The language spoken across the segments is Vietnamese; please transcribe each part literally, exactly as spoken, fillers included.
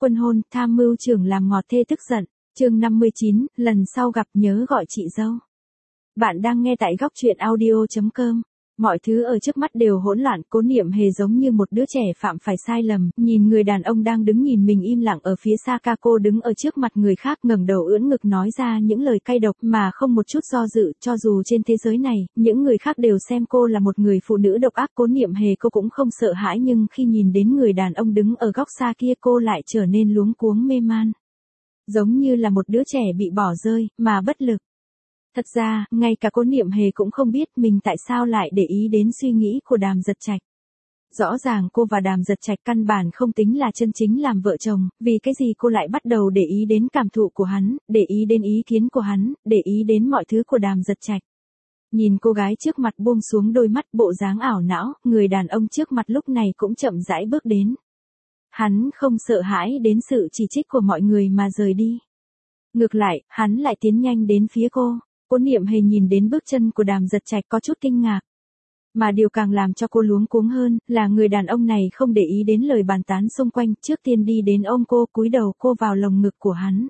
Quân hôn, tham mưu trưởng làm ngọt thê tức giận. Chương năm mươi chín, lần sau gặp nhớ gọi chị dâu. Bạn đang nghe tại góc truyện audio chấm com. Mọi thứ ở trước mắt đều hỗn loạn, Cố Niệm Hề giống như một đứa trẻ phạm phải sai lầm, nhìn người đàn ông đang đứng nhìn mình im lặng ở phía xa. Ca cô đứng ở trước mặt người khác ngẩng đầu ưỡn ngực nói ra những lời cay độc mà không một chút do dự, cho dù trên thế giới này, những người khác đều xem cô là một người phụ nữ độc ác, Cố Niệm Hề cô cũng không sợ hãi, nhưng khi nhìn đến người đàn ông đứng ở góc xa kia cô lại trở nên luống cuống mê man. Giống như là một đứa trẻ bị bỏ rơi, mà bất lực. Thật ra, ngay cả Cố Niệm Hề cũng không biết mình tại sao lại để ý đến suy nghĩ của Đàm Giật Trạch. Rõ ràng cô và Đàm Giật Trạch căn bản không tính là chân chính làm vợ chồng, vì cái gì cô lại bắt đầu để ý đến cảm thụ của hắn, để ý đến ý kiến của hắn, để ý đến mọi thứ của Đàm Giật Trạch. Nhìn cô gái trước mặt buông xuống đôi mắt, bộ dáng ảo não, người đàn ông trước mặt lúc này cũng chậm rãi bước đến. Hắn không sợ hãi đến sự chỉ trích của mọi người mà rời đi. Ngược lại, hắn lại tiến nhanh đến phía cô. Cố Niệm Hề nhìn đến bước chân của Đàm Giật Trạch có chút kinh ngạc. Mà điều càng làm cho cô luống cuống hơn, là người đàn ông này không để ý đến lời bàn tán xung quanh, trước tiên đi đến ôm cô, cúi đầu cô vào lồng ngực của hắn.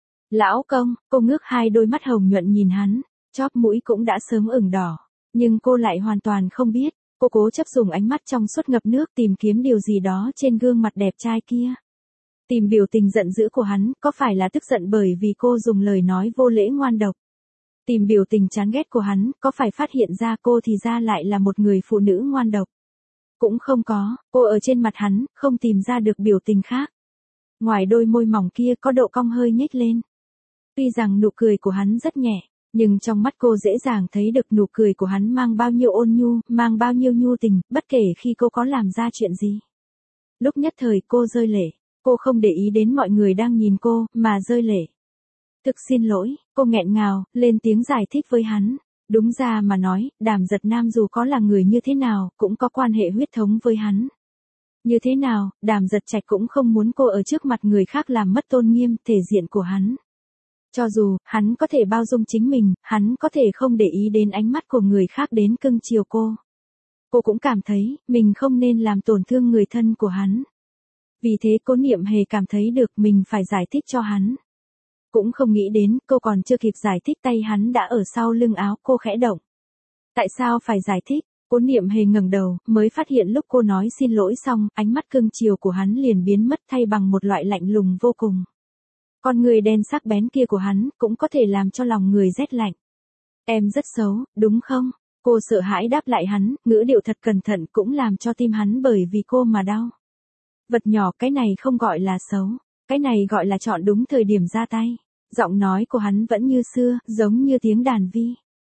Lão công, cô ngước hai đôi mắt hồng nhuận nhìn hắn, chóp mũi cũng đã sớm ửng đỏ. Nhưng cô lại hoàn toàn không biết, cô cố chấp dùng ánh mắt trong suốt ngập nước tìm kiếm điều gì đó trên gương mặt đẹp trai kia. Tìm biểu tình giận dữ của hắn, có phải là tức giận bởi vì cô dùng lời nói vô lễ ngoan độc? Tìm biểu tình chán ghét của hắn, có phải phát hiện ra cô thì ra lại là một người phụ nữ ngoan độc? Cũng không có, cô ở trên mặt hắn, không tìm ra được biểu tình khác. Ngoài đôi môi mỏng kia có độ cong hơi nhếch lên. Tuy rằng nụ cười của hắn rất nhẹ, nhưng trong mắt cô dễ dàng thấy được nụ cười của hắn mang bao nhiêu ôn nhu, mang bao nhiêu nhu tình, bất kể khi cô có làm ra chuyện gì. Lúc nhất thời cô rơi lệ, cô không để ý đến mọi người đang nhìn cô, mà rơi lệ. Thực xin lỗi, cô nghẹn ngào, lên tiếng giải thích với hắn. Đúng ra mà nói, Đàm Giật Nam dù có là người như thế nào, cũng có quan hệ huyết thống với hắn. Như thế nào, Đàm Giật Trạch cũng không muốn cô ở trước mặt người khác làm mất tôn nghiêm, thể diện của hắn. Cho dù, hắn có thể bao dung chính mình, hắn có thể không để ý đến ánh mắt của người khác đến cưng chiều cô. Cô cũng cảm thấy, mình không nên làm tổn thương người thân của hắn. Vì thế Cố Niệm Hề cảm thấy được mình phải giải thích cho hắn. Cũng không nghĩ đến, cô còn chưa kịp giải thích tay hắn đã ở sau lưng áo cô khẽ động. Tại sao phải giải thích? Cố Niệm Hề ngẩng đầu, mới phát hiện lúc cô nói xin lỗi xong, ánh mắt cưng chiều của hắn liền biến mất thay bằng một loại lạnh lùng vô cùng. Con người đen sắc bén kia của hắn, cũng có thể làm cho lòng người rét lạnh. Em rất xấu, đúng không? Cô sợ hãi đáp lại hắn, ngữ điệu thật cẩn thận cũng làm cho tim hắn bởi vì cô mà đau. Vật nhỏ, cái này không gọi là xấu. Cái này gọi là chọn đúng thời điểm ra tay. Giọng nói của hắn vẫn như xưa, giống như tiếng đàn vi.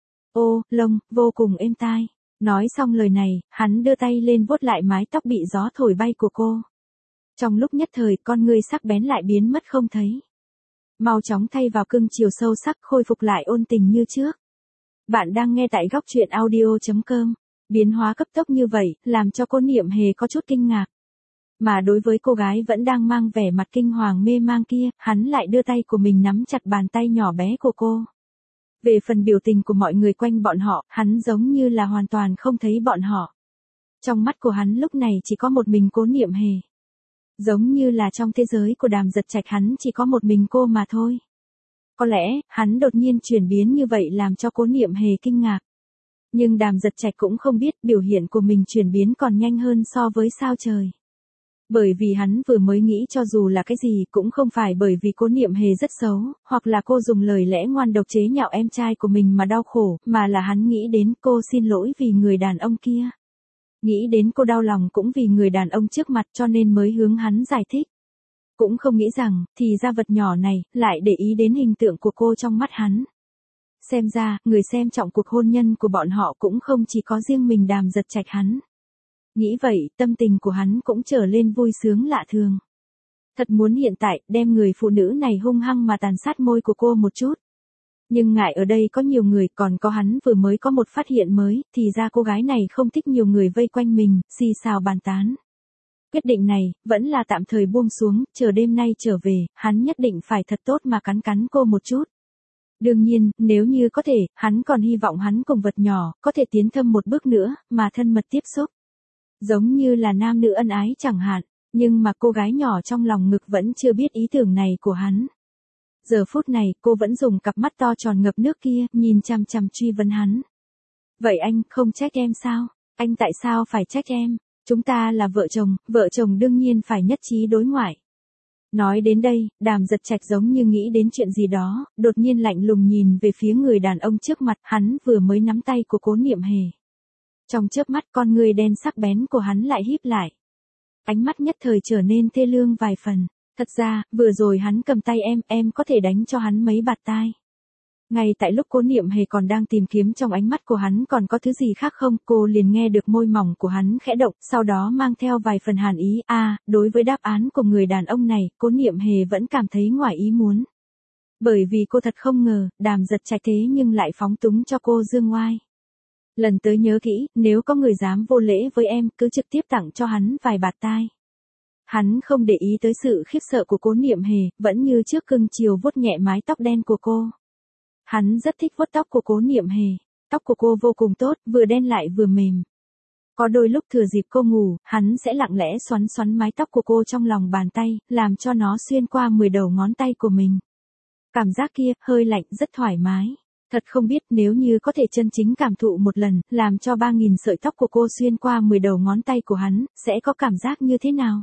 Ô, lông, vô cùng êm tai. Nói xong lời này, hắn đưa tay lên vuốt lại mái tóc bị gió thổi bay của cô. Trong lúc nhất thời, con ngươi sắc bén lại biến mất không thấy. Mau chóng thay vào cưng chiều sâu sắc, khôi phục lại ôn tình như trước. Bạn đang nghe tại góc truyện audio chấm com. Biến hóa cấp tốc như vậy, làm cho Cố Niệm Hề có chút kinh ngạc. Mà đối với cô gái vẫn đang mang vẻ mặt kinh hoàng mê mang kia, hắn lại đưa tay của mình nắm chặt bàn tay nhỏ bé của cô. Về phần biểu tình của mọi người quanh bọn họ, hắn giống như là hoàn toàn không thấy bọn họ. Trong mắt của hắn lúc này chỉ có một mình Cố Niệm Hề. Giống như là trong thế giới của Đàm Giật Trạch hắn chỉ có một mình cô mà thôi. Có lẽ, hắn đột nhiên chuyển biến như vậy làm cho Cố Niệm Hề kinh ngạc. Nhưng Đàm Giật Trạch cũng không biết biểu hiện của mình chuyển biến còn nhanh hơn so với sao trời. Bởi vì hắn vừa mới nghĩ cho dù là cái gì cũng không phải bởi vì Cố Niệm Hề rất xấu, hoặc là cô dùng lời lẽ ngoan độc chế nhạo em trai của mình mà đau khổ, mà là hắn nghĩ đến cô xin lỗi vì người đàn ông kia. Nghĩ đến cô đau lòng cũng vì người đàn ông trước mặt cho nên mới hướng hắn giải thích. Cũng không nghĩ rằng, thì ra vật nhỏ này, lại để ý đến hình tượng của cô trong mắt hắn. Xem ra, người xem trọng cuộc hôn nhân của bọn họ cũng không chỉ có riêng mình Đàm Giật Trạch hắn. Nghĩ vậy, tâm tình của hắn cũng trở lên vui sướng lạ thường. Thật muốn hiện tại, đem người phụ nữ này hung hăng mà tàn sát môi của cô một chút. Nhưng ngại ở đây có nhiều người, còn có hắn vừa mới có một phát hiện mới, thì ra cô gái này không thích nhiều người vây quanh mình, xì xào bàn tán. Quyết định này, vẫn là tạm thời buông xuống, chờ đêm nay trở về, hắn nhất định phải thật tốt mà cắn cắn cô một chút. Đương nhiên, nếu như có thể, hắn còn hy vọng hắn cùng vật nhỏ, có thể tiến thâm một bước nữa, mà thân mật tiếp xúc. Giống như là nam nữ ân ái chẳng hạn. Nhưng mà cô gái nhỏ trong lòng ngực vẫn chưa biết ý tưởng này của hắn. Giờ phút này cô vẫn dùng cặp mắt to tròn ngập nước kia, nhìn chằm chằm truy vấn hắn. Vậy anh không trách em sao? Anh tại sao phải trách em? Chúng ta là vợ chồng, vợ chồng đương nhiên phải nhất trí đối ngoại. Nói đến đây, Đàm Giật Trạch giống như nghĩ đến chuyện gì đó, đột nhiên lạnh lùng nhìn về phía người đàn ông trước mặt, hắn vừa mới nắm tay của Cố Niệm Hề. Trong chớp mắt con người đen sắc bén của hắn lại híp lại. Ánh mắt nhất thời trở nên thê lương vài phần. Thật ra, vừa rồi hắn cầm tay em, em có thể đánh cho hắn mấy bạt tai. Ngay tại lúc Cố Niệm Hề còn đang tìm kiếm trong ánh mắt của hắn còn có thứ gì khác không, cô liền nghe được môi mỏng của hắn khẽ động, sau đó mang theo vài phần hàn ý. A, à, đối với đáp án của người đàn ông này, Cố Niệm Hề vẫn cảm thấy ngoài ý muốn. Bởi vì cô thật không ngờ, Đàm Giật Trạch thế nhưng lại phóng túng cho cô dương oai. Lần tới nhớ kỹ, nếu có người dám vô lễ với em, cứ trực tiếp tặng cho hắn vài bạt tai. Hắn không để ý tới sự khiếp sợ của Cố Niệm Hề, vẫn như trước cưng chiều vuốt nhẹ mái tóc đen của cô. Hắn rất thích vuốt tóc của Cố Niệm Hề, tóc của cô vô cùng tốt, vừa đen lại vừa mềm. Có đôi lúc thừa dịp cô ngủ, hắn sẽ lặng lẽ xoắn xoắn mái tóc của cô trong lòng bàn tay, làm cho nó xuyên qua mười đầu ngón tay của mình. Cảm giác kia, hơi lạnh, rất thoải mái. Thật không biết nếu như có thể chân chính cảm thụ một lần, làm cho ba nghìn sợi tóc của cô xuyên qua mười đầu ngón tay của hắn, sẽ có cảm giác như thế nào?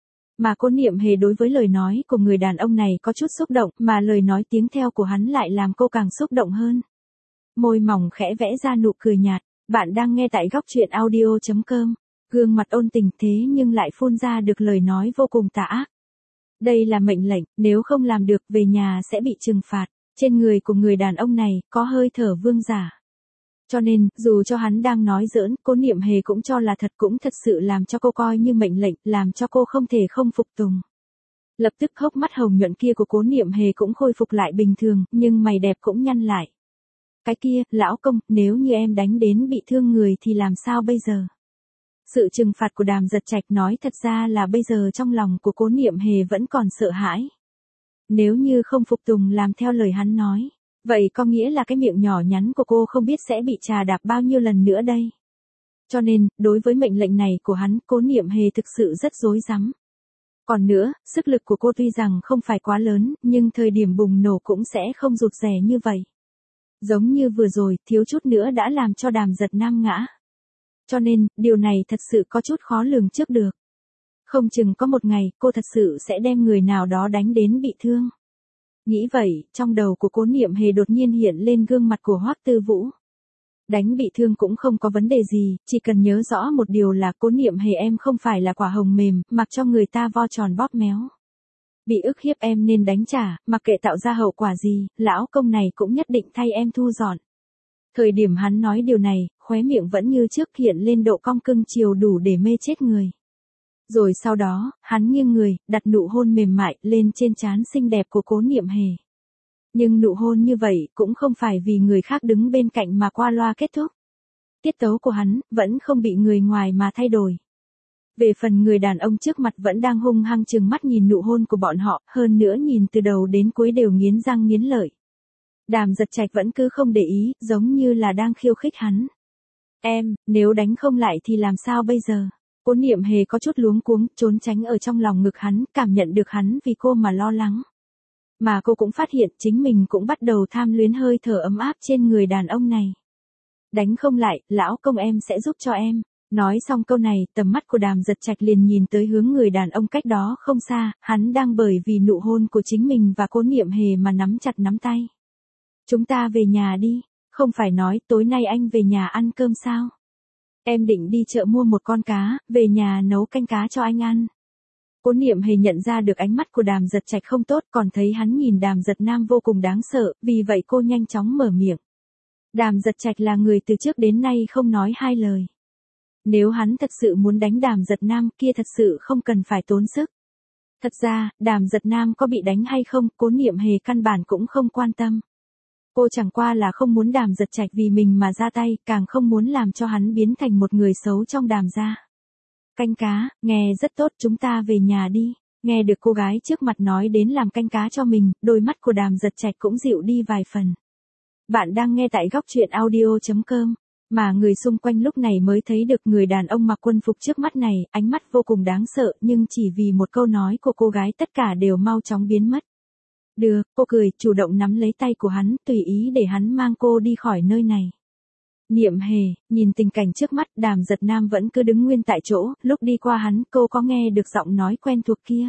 Mà Cố Niệm Hề đối với lời nói của người đàn ông này có chút xúc động, mà lời nói tiếng theo của hắn lại làm cô càng xúc động hơn. Môi mỏng khẽ vẽ ra nụ cười nhạt, bạn đang nghe tại góc truyện audio chấm com, gương mặt ôn tình thế nhưng lại phun ra được lời nói vô cùng tà ác. Đây là mệnh lệnh, nếu không làm được về nhà sẽ bị trừng phạt, trên người của người đàn ông này có hơi thở vương giả. Cho nên, dù cho hắn đang nói giỡn, Cố Niệm Hề cũng cho là thật, cũng thật sự làm cho cô coi như mệnh lệnh, làm cho cô không thể không phục tùng. Lập tức hốc mắt hồng nhuận kia của Cố Niệm Hề cũng khôi phục lại bình thường, nhưng mày đẹp cũng nhăn lại. Cái kia, lão công, nếu như em đánh đến bị thương người thì làm sao bây giờ? Sự trừng phạt của Đàm Giật Trạch nói thật ra là bây giờ trong lòng của Cố Niệm Hề vẫn còn sợ hãi. Nếu như không phục tùng làm theo lời hắn nói, vậy có nghĩa là cái miệng nhỏ nhắn của cô không biết sẽ bị trà đạp bao nhiêu lần nữa đây. Cho nên, đối với mệnh lệnh này của hắn, Cố Niệm Hề thực sự rất rối rắm. Còn nữa, sức lực của cô tuy rằng không phải quá lớn, nhưng thời điểm bùng nổ cũng sẽ không rụt rè như vậy. Giống như vừa rồi, thiếu chút nữa đã làm cho Đàm Giật Nam ngã. Cho nên, điều này thật sự có chút khó lường trước được. Không chừng có một ngày, cô thật sự sẽ đem người nào đó đánh đến bị thương. Nghĩ vậy, trong đầu của Cố Niệm Hề đột nhiên hiện lên gương mặt của Hoắc Tư Vũ. Đánh bị thương cũng không có vấn đề gì, chỉ cần nhớ rõ một điều là Cố Niệm Hề em không phải là quả hồng mềm, mặc cho người ta vo tròn bóp méo. Bị ức hiếp em nên đánh trả, mặc kệ tạo ra hậu quả gì, lão công này cũng nhất định thay em thu dọn. Thời điểm hắn nói điều này, khóe miệng vẫn như trước hiện lên độ cong cưng chiều đủ để mê chết người. Rồi sau đó, hắn nghiêng người, đặt nụ hôn mềm mại lên trên trán xinh đẹp của Cố Niệm Hề. Nhưng nụ hôn như vậy cũng không phải vì người khác đứng bên cạnh mà qua loa kết thúc. Tiết tấu của hắn vẫn không bị người ngoài mà thay đổi. Về phần người đàn ông trước mặt vẫn đang hung hăng trừng mắt nhìn nụ hôn của bọn họ, hơn nữa nhìn từ đầu đến cuối đều nghiến răng nghiến lợi. Đàm Giật Trạch vẫn cứ không để ý, giống như là đang khiêu khích hắn. Em, nếu đánh không lại thì làm sao bây giờ? Cố Niệm Hề có chút luống cuống, trốn tránh ở trong lòng ngực hắn, cảm nhận được hắn vì cô mà lo lắng. Mà cô cũng phát hiện chính mình cũng bắt đầu tham luyến hơi thở ấm áp trên người đàn ông này. Đánh không lại, lão công em sẽ giúp cho em. Nói xong câu này, tầm mắt của Đàm Giật Trạch liền nhìn tới hướng người đàn ông cách đó không xa, hắn đang bởi vì nụ hôn của chính mình và Cố Niệm Hề mà nắm chặt nắm tay. Chúng ta về nhà đi, không phải nói tối nay anh về nhà ăn cơm sao? Em định đi chợ mua một con cá, về nhà nấu canh cá cho anh ăn. Cố Niệm Hề nhận ra được ánh mắt của Đàm Giật Trạch không tốt, còn thấy hắn nhìn Đàm Giật Nam vô cùng đáng sợ, vì vậy cô nhanh chóng mở miệng. Đàm Giật Trạch là người từ trước đến nay không nói hai lời. Nếu hắn thật sự muốn đánh Đàm Giật Nam kia thật sự không cần phải tốn sức. Thật ra, Đàm Giật Nam có bị đánh hay không, Cố Niệm Hề căn bản cũng không quan tâm. Cô chẳng qua là không muốn Đàm Giật Trạch vì mình mà ra tay, càng không muốn làm cho hắn biến thành một người xấu trong Đàm gia. Canh cá, nghe rất tốt, chúng ta về nhà đi. Nghe được cô gái trước mặt nói đến làm canh cá cho mình, đôi mắt của Đàm Giật Trạch cũng dịu đi vài phần. Bạn đang nghe tại góc truyện audio chấm com. Mà người xung quanh lúc này mới thấy được người đàn ông mặc quân phục trước mắt này, ánh mắt vô cùng đáng sợ, nhưng chỉ vì một câu nói của cô gái tất cả đều mau chóng biến mất. Được, cô cười, chủ động nắm lấy tay của hắn, tùy ý để hắn mang cô đi khỏi nơi này. Niệm Hề, nhìn tình cảnh trước mắt, Đàm Giật Nam vẫn cứ đứng nguyên tại chỗ, lúc đi qua hắn, cô có nghe được giọng nói quen thuộc kia.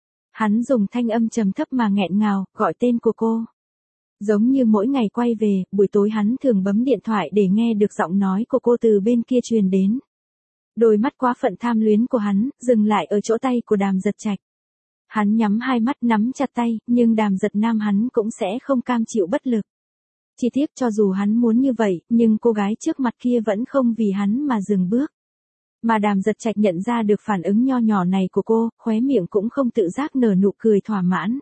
Hắn dùng thanh âm trầm thấp mà nghẹn ngào, gọi tên của cô. Giống như mỗi ngày quay về, buổi tối hắn thường bấm điện thoại để nghe được giọng nói của cô từ bên kia truyền đến. Đôi mắt quá phận tham luyến của hắn, dừng lại ở chỗ tay của Đàm Giật Trạch. Hắn nhắm hai mắt nắm chặt tay, nhưng Đàm Giật Nam hắn cũng sẽ không cam chịu bất lực. Chỉ tiếc cho dù hắn muốn như vậy, nhưng cô gái trước mặt kia vẫn không vì hắn mà dừng bước. Mà Đàm Giật Trạch nhận ra được phản ứng nho nhỏ này của cô, khóe miệng cũng không tự giác nở nụ cười thỏa mãn.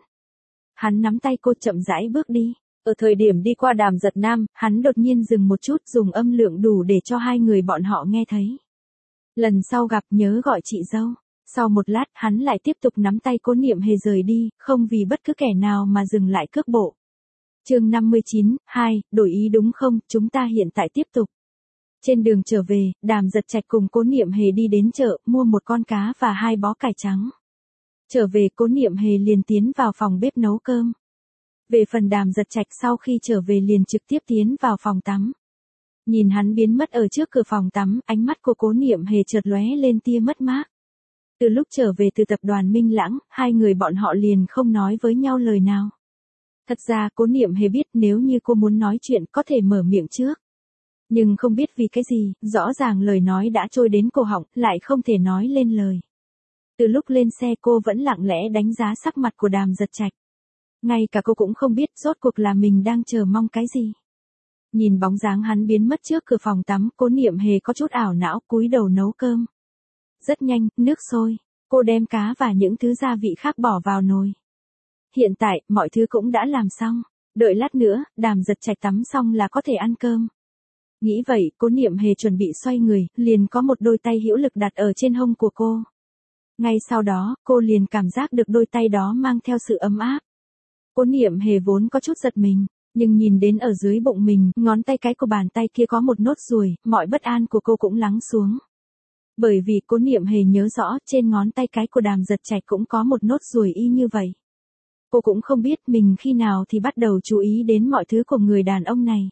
Hắn nắm tay cô chậm rãi bước đi. Ở thời điểm đi qua Đàm Giật Nam, hắn đột nhiên dừng một chút, dùng âm lượng đủ để cho hai người bọn họ nghe thấy. Lần sau gặp nhớ gọi chị dâu. Sau một lát, hắn lại tiếp tục nắm tay Cố Niệm Hề rời đi, không vì bất cứ kẻ nào mà dừng lại cước bộ. Chương năm mươi chín, hai, đổi ý đúng không, chúng ta hiện tại tiếp tục. Trên đường trở về, Đàm Giật Trạch cùng Cố Niệm Hề đi đến chợ, mua một con cá và hai bó cải trắng. Trở về, Cố Niệm Hề liền tiến vào phòng bếp nấu cơm. Về phần Đàm Giật Trạch sau khi trở về liền trực tiếp tiến vào phòng tắm. Nhìn hắn biến mất ở trước cửa phòng tắm, ánh mắt của Cố Niệm Hề chợt lóe lên tia mất mát. Từ lúc trở về từ tập đoàn Minh Lãng, hai người bọn họ liền không nói với nhau lời nào. Thật ra Cố Niệm Hề biết nếu như cô muốn nói chuyện có thể mở miệng trước. Nhưng không biết vì cái gì, rõ ràng lời nói đã trôi đến cổ họng, lại không thể nói lên lời. Từ lúc lên xe cô vẫn lặng lẽ đánh giá sắc mặt của Đàm Giật Trạch. Ngay cả cô cũng không biết rốt cuộc là mình đang chờ mong cái gì. Nhìn bóng dáng hắn biến mất trước cửa phòng tắm, Cố Niệm Hề có chút ảo não cúi đầu nấu cơm. Rất nhanh, nước sôi, cô đem cá và những thứ gia vị khác bỏ vào nồi. Hiện tại, mọi thứ cũng đã làm xong, đợi lát nữa, Đàm Giật Trạch tắm xong là có thể ăn cơm. Nghĩ vậy, Cố Niệm Hề chuẩn bị xoay người, liền có một đôi tay hữu lực đặt ở trên hông của cô. Ngay sau đó, cô liền cảm giác được đôi tay đó mang theo sự ấm áp. Cố Niệm Hề vốn có chút giật mình, nhưng nhìn đến ở dưới bụng mình, ngón tay cái của bàn tay kia có một nốt ruồi, mọi bất an của cô cũng lắng xuống. Bởi vì Cố Niệm Hề nhớ rõ trên ngón tay cái của Đàm Giật Trạch cũng có một nốt ruồi y như vậy. Cô cũng không biết mình khi nào thì bắt đầu chú ý đến mọi thứ của người đàn ông này.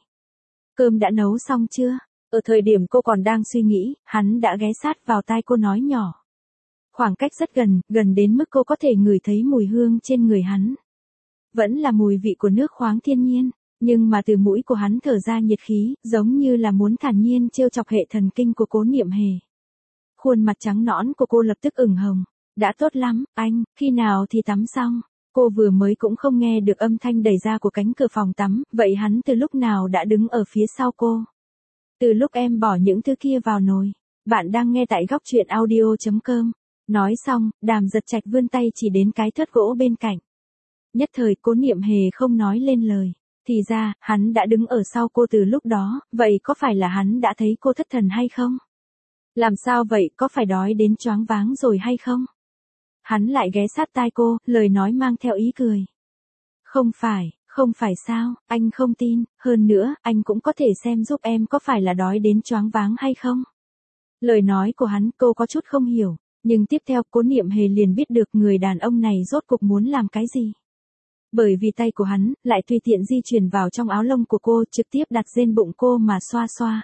Cơm đã nấu xong chưa? Ở thời điểm cô còn đang suy nghĩ, hắn đã ghé sát vào tai cô nói nhỏ. Khoảng cách rất gần, gần đến mức cô có thể ngửi thấy mùi hương trên người hắn. Vẫn là mùi vị của nước khoáng thiên nhiên, nhưng mà từ mũi của hắn thở ra nhiệt khí, giống như là muốn thản nhiên trêu chọc hệ thần kinh của Cố Niệm Hề. Khuôn mặt trắng nõn của cô lập tức ửng hồng. Đã tốt lắm, anh, khi nào thì tắm xong? Cô vừa mới cũng không nghe được âm thanh đẩy ra của cánh cửa phòng tắm, vậy hắn từ lúc nào đã đứng ở phía sau cô? Từ lúc em bỏ những thứ kia vào nồi. Bạn đang nghe tại góc truyện audio chấm com. Nói xong, Đàm Giật Trạch vươn tay chỉ đến cái thớt gỗ bên cạnh. Nhất thời Cố Niệm Hề không nói lên lời. Thì ra, hắn đã đứng ở sau cô từ lúc đó, vậy có phải là hắn đã thấy cô thất thần hay không? Làm sao vậy, có phải đói đến choáng váng rồi hay không? Hắn lại ghé sát tai cô, lời nói mang theo ý cười. Không phải, không phải sao, anh không tin, hơn nữa, anh cũng có thể xem giúp em có phải là đói đến choáng váng hay không? Lời nói của hắn cô có chút không hiểu, nhưng tiếp theo Cố Niệm Hề liền biết được người đàn ông này rốt cuộc muốn làm cái gì. Bởi vì tay của hắn, lại tùy tiện di chuyển vào trong áo lông của cô, trực tiếp đặt trên bụng cô mà xoa xoa.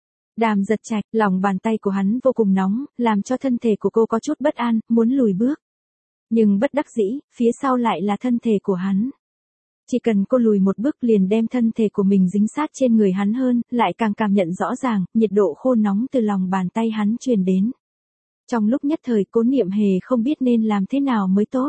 Đàm Giật Trạch, lòng bàn tay của hắn vô cùng nóng, làm cho thân thể của cô có chút bất an, muốn lùi bước. Nhưng bất đắc dĩ, phía sau lại là thân thể của hắn. Chỉ cần cô lùi một bước liền đem thân thể của mình dính sát trên người hắn hơn, lại càng cảm nhận rõ ràng, nhiệt độ khô nóng từ lòng bàn tay hắn truyền đến. Trong lúc nhất thời Cố Niệm Hề không biết nên làm thế nào mới tốt.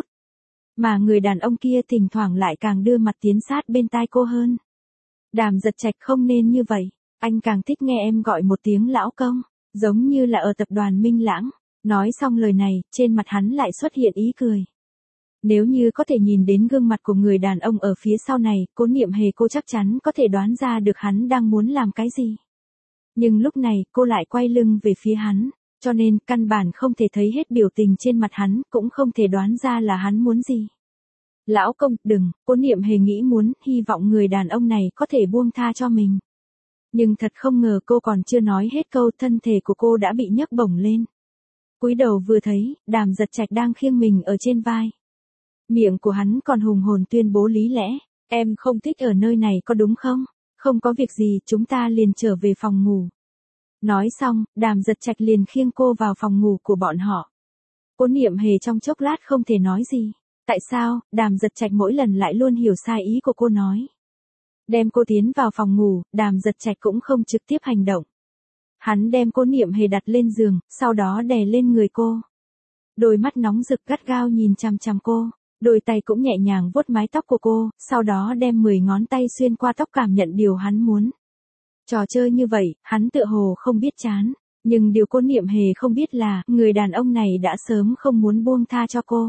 Mà người đàn ông kia thỉnh thoảng lại càng đưa mặt tiến sát bên tai cô hơn. Đàm Giật Trạch không nên như vậy, anh càng thích nghe em gọi một tiếng lão công, giống như là ở tập đoàn Minh Lãng. Nói xong lời này, trên mặt hắn lại xuất hiện ý cười. Nếu như có thể nhìn đến gương mặt của người đàn ông ở phía sau này, Cố Niệm Hề cô chắc chắn có thể đoán ra được hắn đang muốn làm cái gì. Nhưng lúc này, cô lại quay lưng về phía hắn, cho nên căn bản không thể thấy hết biểu tình trên mặt hắn, cũng không thể đoán ra là hắn muốn gì. Lão công, đừng, Cố Niệm Hề nghĩ muốn, hy vọng người đàn ông này có thể buông tha cho mình. Nhưng thật không ngờ cô còn chưa nói hết câu, thân thể của cô đã bị nhấc bổng lên. Cúi đầu vừa thấy, Đàm Giật Trạch đang khiêng mình ở trên vai. Miệng của hắn còn hùng hồn tuyên bố lý lẽ, em không thích ở nơi này có đúng không? Không có việc gì, chúng ta liền trở về phòng ngủ. Nói xong, Đàm Giật Trạch liền khiêng cô vào phòng ngủ của bọn họ. Cố Niệm Hề trong chốc lát không thể nói gì. Tại sao, Đàm Giật Trạch mỗi lần lại luôn hiểu sai ý của cô nói. Đem cô tiến vào phòng ngủ, Đàm Giật Trạch cũng không trực tiếp hành động. Hắn đem Cố Niệm Hề đặt lên giường, sau đó đè lên người cô. Đôi mắt nóng rực gắt gao nhìn chằm chằm cô, đôi tay cũng nhẹ nhàng vuốt mái tóc của cô, sau đó đem mười ngón tay xuyên qua tóc cảm nhận điều hắn muốn. Trò chơi như vậy, hắn tựa hồ không biết chán, nhưng điều Cố Niệm Hề không biết là, người đàn ông này đã sớm không muốn buông tha cho cô.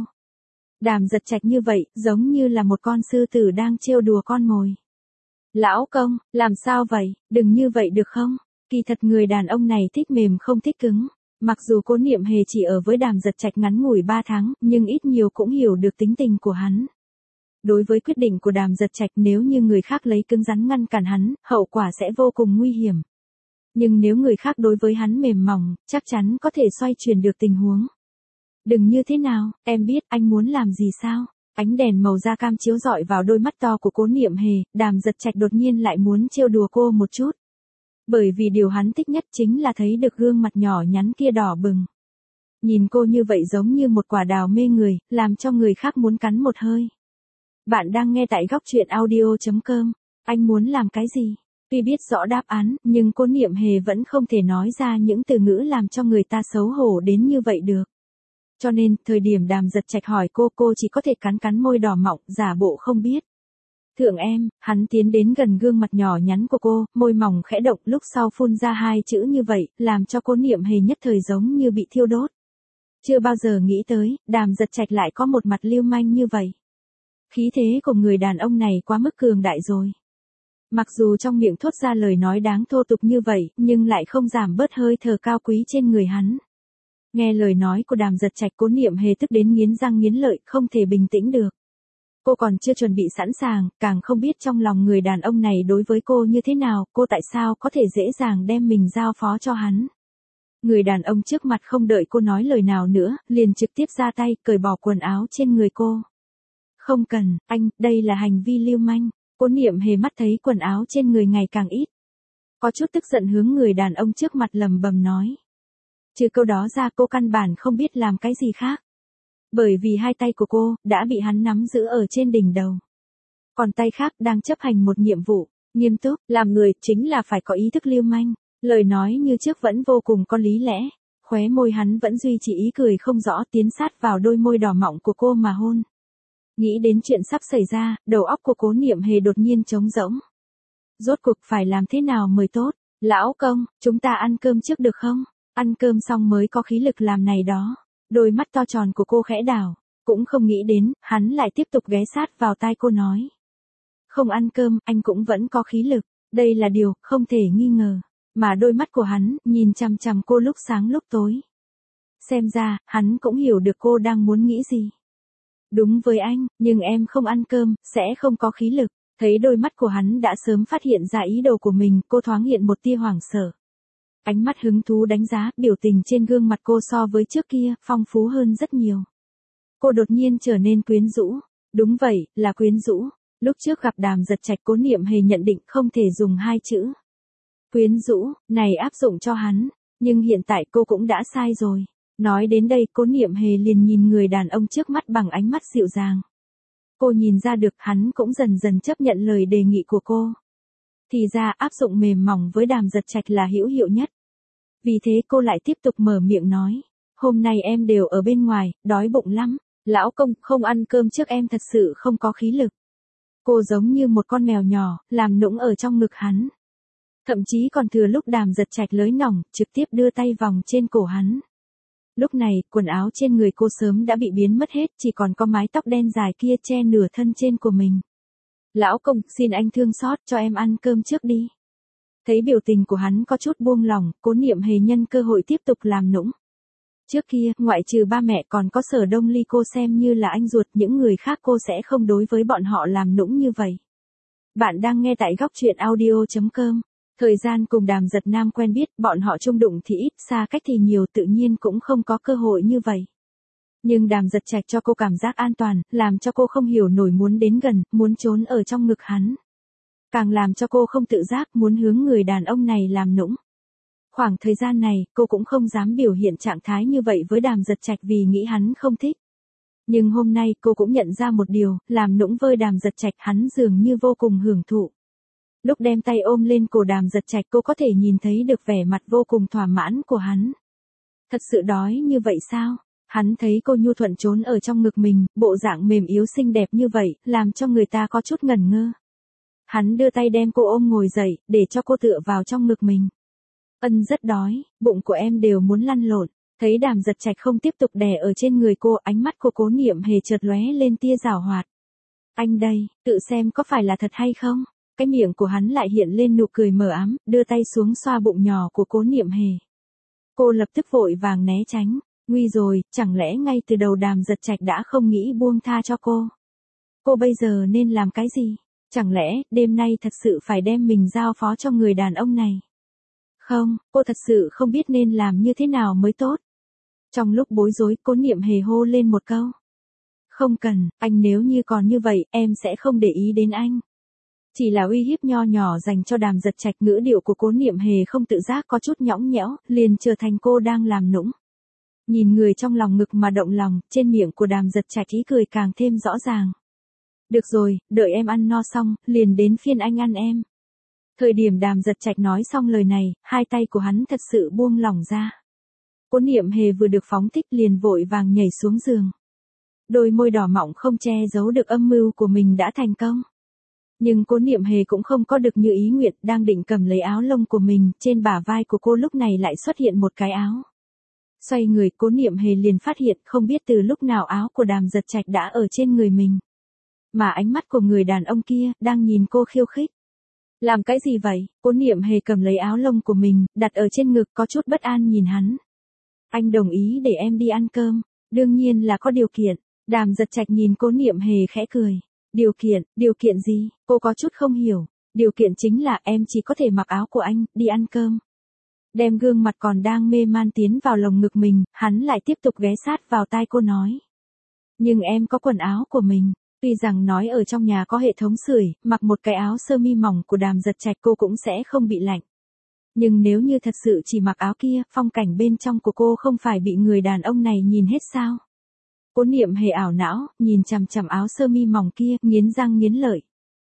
Đàm Giật Trạch như vậy, giống như là một con sư tử đang trêu đùa con mồi. Lão công, làm sao vậy, đừng như vậy được không? Kỳ thật người đàn ông này thích mềm không thích cứng. Mặc dù Cố Niệm Hề chỉ ở với Đàm Giật Trạch ngắn ngủi ba tháng, nhưng ít nhiều cũng hiểu được tính tình của hắn. Đối với quyết định của Đàm Giật Trạch, nếu như người khác lấy cứng rắn ngăn cản hắn, hậu quả sẽ vô cùng nguy hiểm. Nhưng nếu người khác đối với hắn mềm mỏng, chắc chắn có thể xoay chuyển được tình huống. Đừng như thế nào, em biết anh muốn làm gì sao? Ánh đèn màu da cam chiếu rọi vào đôi mắt to của Cố Niệm Hề, Đàm Giật Trạch đột nhiên lại muốn trêu đùa cô một chút. Bởi vì điều hắn thích nhất chính là thấy được gương mặt nhỏ nhắn kia đỏ bừng. Nhìn cô như vậy giống như một quả đào mê người, làm cho người khác muốn cắn một hơi. Bạn đang nghe tại góc truyện audio chấm com. Anh muốn làm cái gì? Tuy biết rõ đáp án, nhưng Cố Niệm Hề vẫn không thể nói ra những từ ngữ làm cho người ta xấu hổ đến như vậy được. Cho nên, thời điểm Đàm Giật Trạch hỏi cô, cô chỉ có thể cắn cắn môi đỏ mọng, giả bộ không biết. Thượng em, hắn tiến đến gần gương mặt nhỏ nhắn của cô, môi mỏng khẽ động, lúc sau phun ra hai chữ như vậy, làm cho Cố Niệm Hề nhất thời giống như bị thiêu đốt. Chưa bao giờ nghĩ tới, Đàm Giật Trạch lại có một mặt lưu manh như vậy. Khí thế của người đàn ông này quá mức cường đại rồi. Mặc dù trong miệng thốt ra lời nói đáng thô tục như vậy, nhưng lại không giảm bớt hơi thở cao quý trên người hắn. Nghe lời nói của Đàm Giật Trạch, Cố Niệm Hề tức đến nghiến răng nghiến lợi, không thể bình tĩnh được. Cô còn chưa chuẩn bị sẵn sàng, càng không biết trong lòng người đàn ông này đối với cô như thế nào, cô tại sao có thể dễ dàng đem mình giao phó cho hắn. Người đàn ông trước mặt không đợi cô nói lời nào nữa, liền trực tiếp ra tay, cởi bỏ quần áo trên người cô. Không cần, anh, đây là hành vi lưu manh. Cố Niệm Hề mắt thấy quần áo trên người ngày càng ít. Có chút tức giận hướng người đàn ông trước mặt lầm bầm nói. Trừ câu đó ra cô căn bản không biết làm cái gì khác. Bởi vì hai tay của cô, đã bị hắn nắm giữ ở trên đỉnh đầu. Còn tay khác đang chấp hành một nhiệm vụ, nghiêm túc, làm người chính là phải có ý thức lưu manh. Lời nói như trước vẫn vô cùng có lý lẽ. Khóe môi hắn vẫn duy trì ý cười không rõ, tiến sát vào đôi môi đỏ mọng của cô mà hôn. Nghĩ đến chuyện sắp xảy ra, đầu óc của Cố Niệm Hề đột nhiên trống rỗng. Rốt cuộc phải làm thế nào mới tốt? Lão công, chúng ta ăn cơm trước được không? Ăn cơm xong mới có khí lực làm này đó. Đôi mắt to tròn của cô khẽ đảo, cũng không nghĩ đến, hắn lại tiếp tục ghé sát vào tai cô nói. Không ăn cơm, anh cũng vẫn có khí lực, đây là điều không thể nghi ngờ. Mà đôi mắt của hắn, nhìn chằm chằm cô lúc sáng lúc tối. Xem ra, hắn cũng hiểu được cô đang muốn nghĩ gì. Đúng với anh, nhưng em không ăn cơm, sẽ không có khí lực. Thấy đôi mắt của hắn đã sớm phát hiện ra ý đồ của mình, cô thoáng hiện một tia hoảng sợ. Ánh mắt hứng thú đánh giá, biểu tình trên gương mặt cô so với trước kia, phong phú hơn rất nhiều. Cô đột nhiên trở nên quyến rũ. Đúng vậy, là quyến rũ. Lúc trước gặp Đàm Giật Trạch, Cố Niệm Hề nhận định không thể dùng hai chữ quyến rũ, này áp dụng cho hắn. Nhưng hiện tại cô cũng đã sai rồi. Nói đến đây, Cố Niệm Hề liền nhìn người đàn ông trước mắt bằng ánh mắt dịu dàng. Cô nhìn ra được hắn cũng dần dần chấp nhận lời đề nghị của cô. Thì ra áp dụng mềm mỏng với Đàm Giật Trạch là hữu hiệu nhất. Vì thế cô lại tiếp tục mở miệng nói. Hôm nay em đều ở bên ngoài, đói bụng lắm. Lão công, không ăn cơm trước, em thật sự không có khí lực. Cô giống như một con mèo nhỏ, làm nũng ở trong ngực hắn. Thậm chí còn thừa lúc Đàm Giật Trạch lới nòng, trực tiếp đưa tay vòng trên cổ hắn. Lúc này, quần áo trên người cô sớm đã bị biến mất hết, chỉ còn có mái tóc đen dài kia che nửa thân trên của mình. Lão công, xin anh thương xót cho em ăn cơm trước đi. Thấy biểu tình của hắn có chút buông lỏng, Cố Niệm Hề nhân cơ hội tiếp tục làm nũng. Trước kia, ngoại trừ ba mẹ còn có Sở Đông Ly cô xem như là anh ruột, những người khác cô sẽ không đối với bọn họ làm nũng như vậy. Bạn đang nghe tại góc truyện audio chấm com. Thời gian cùng Đàm Giật Nam quen biết, bọn họ chung đụng thì ít, xa cách thì nhiều, tự nhiên cũng không có cơ hội như vậy. Nhưng Đàm Giật Trạch cho cô cảm giác an toàn, làm cho cô không hiểu nổi muốn đến gần, muốn trốn ở trong ngực hắn. Càng làm cho cô không tự giác muốn hướng người đàn ông này làm nũng. Khoảng thời gian này, cô cũng không dám biểu hiện trạng thái như vậy với Đàm Giật Trạch vì nghĩ hắn không thích. Nhưng hôm nay cô cũng nhận ra một điều, làm nũng với Đàm Giật Trạch hắn dường như vô cùng hưởng thụ. Lúc đem tay ôm lên cổ Đàm Giật Trạch cô có thể nhìn thấy được vẻ mặt vô cùng thỏa mãn của hắn. Thật sự đói như vậy sao? Hắn thấy cô nhu thuận trốn ở trong ngực mình, bộ dạng mềm yếu xinh đẹp như vậy, làm cho người ta có chút ngẩn ngơ. Hắn đưa tay đem cô ôm ngồi dậy, để cho cô tựa vào trong ngực mình. Ân rất đói, bụng của em đều muốn lăn lộn. Thấy Đàm Giật Trạch không tiếp tục đè ở trên người cô, ánh mắt của Cố Niệm Hề chợt lóe lên tia giảo hoạt. Anh đây, tự xem có phải là thật hay không? Cái miệng của hắn lại hiện lên nụ cười mờ ám, đưa tay xuống xoa bụng nhỏ của Cố Niệm Hề. Cô lập tức vội vàng né tránh. Nguy rồi, chẳng lẽ ngay từ đầu Đàm Giật Trạch đã không nghĩ buông tha cho cô? Cô bây giờ nên làm cái gì? Chẳng lẽ, đêm nay thật sự phải đem mình giao phó cho người đàn ông này? Không, cô thật sự không biết nên làm như thế nào mới tốt. Trong lúc bối rối, Cố Niệm Hề hô lên một câu. Không cần, anh nếu như còn như vậy, em sẽ không để ý đến anh. Chỉ là uy hiếp nho nhỏ dành cho Đàm Giật Trạch, ngữ điệu của Cố Niệm Hề không tự giác có chút nhõng nhẽo, liền trở thành cô đang làm nũng. Nhìn người trong lòng ngực mà động lòng, trên miệng của Đàm Giật Trạch ý cười càng thêm rõ ràng. Được rồi, đợi em ăn no xong, liền đến phiên anh ăn em. Thời điểm Đàm Giật Trạch nói xong lời này, hai tay của hắn thật sự buông lỏng ra. Cố Niệm Hề vừa được phóng thích liền vội vàng nhảy xuống giường. Đôi môi đỏ mọng không che giấu được âm mưu của mình đã thành công. Nhưng Cố Niệm Hề cũng không có được như ý nguyện, đang định cầm lấy áo lông của mình, trên bả vai của cô lúc này lại xuất hiện một cái áo. Xoay người, Cố Niệm Hề liền phát hiện không biết từ lúc nào áo của Đàm Giật Trạch đã ở trên người mình. Mà ánh mắt của người đàn ông kia, đang nhìn cô khiêu khích. Làm cái gì vậy? Cố Niệm Hề cầm lấy áo lông của mình, đặt ở trên ngực có chút bất an nhìn hắn. Anh đồng ý để em đi ăn cơm, đương nhiên là có điều kiện. Đàm Giật Trạch nhìn Cố Niệm Hề khẽ cười. Điều kiện, điều kiện gì? Cô có chút không hiểu. Điều kiện chính là em chỉ có thể mặc áo của anh, đi ăn cơm. Đem gương mặt còn đang mê man tiến vào lồng ngực mình, hắn lại tiếp tục ghé sát vào tai cô nói. Nhưng em có quần áo của mình. Tuy rằng nói ở trong nhà có hệ thống sưởi, mặc một cái áo sơ mi mỏng của Đàm Giật Trạch cô cũng sẽ không bị lạnh. Nhưng nếu như thật sự chỉ mặc áo kia, phong cảnh bên trong của cô không phải bị người đàn ông này nhìn hết sao? Cố Niệm Hề ảo não, nhìn chằm chằm áo sơ mi mỏng kia, nghiến răng nghiến lợi.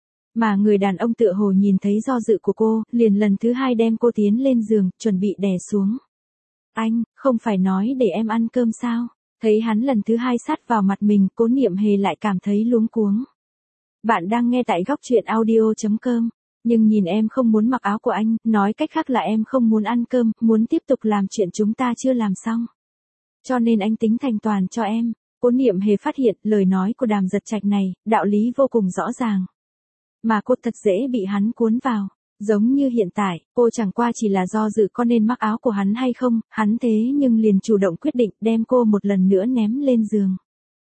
Mà người đàn ông tựa hồ nhìn thấy do dự của cô, liền lần thứ hai đem cô tiến lên giường, chuẩn bị đè xuống. Anh, không phải nói để em ăn cơm sao? Thấy hắn lần thứ hai sát vào mặt mình, Cố Niệm Hề lại cảm thấy luống cuống. Bạn đang nghe tại góc truyện audio chấm com. Nhưng nhìn em không muốn mặc áo của anh, nói cách khác là em không muốn ăn cơm, muốn tiếp tục làm chuyện chúng ta chưa làm xong. Cho nên anh tính thành toàn cho em. Cố Niệm Hề phát hiện lời nói của Đàm Giật Trạch này, đạo lý vô cùng rõ ràng. Mà cô thật dễ bị hắn cuốn vào. Giống như hiện tại, cô chẳng qua chỉ là do dự có nên mắc áo của hắn hay không, hắn thế nhưng liền chủ động quyết định đem cô một lần nữa ném lên giường.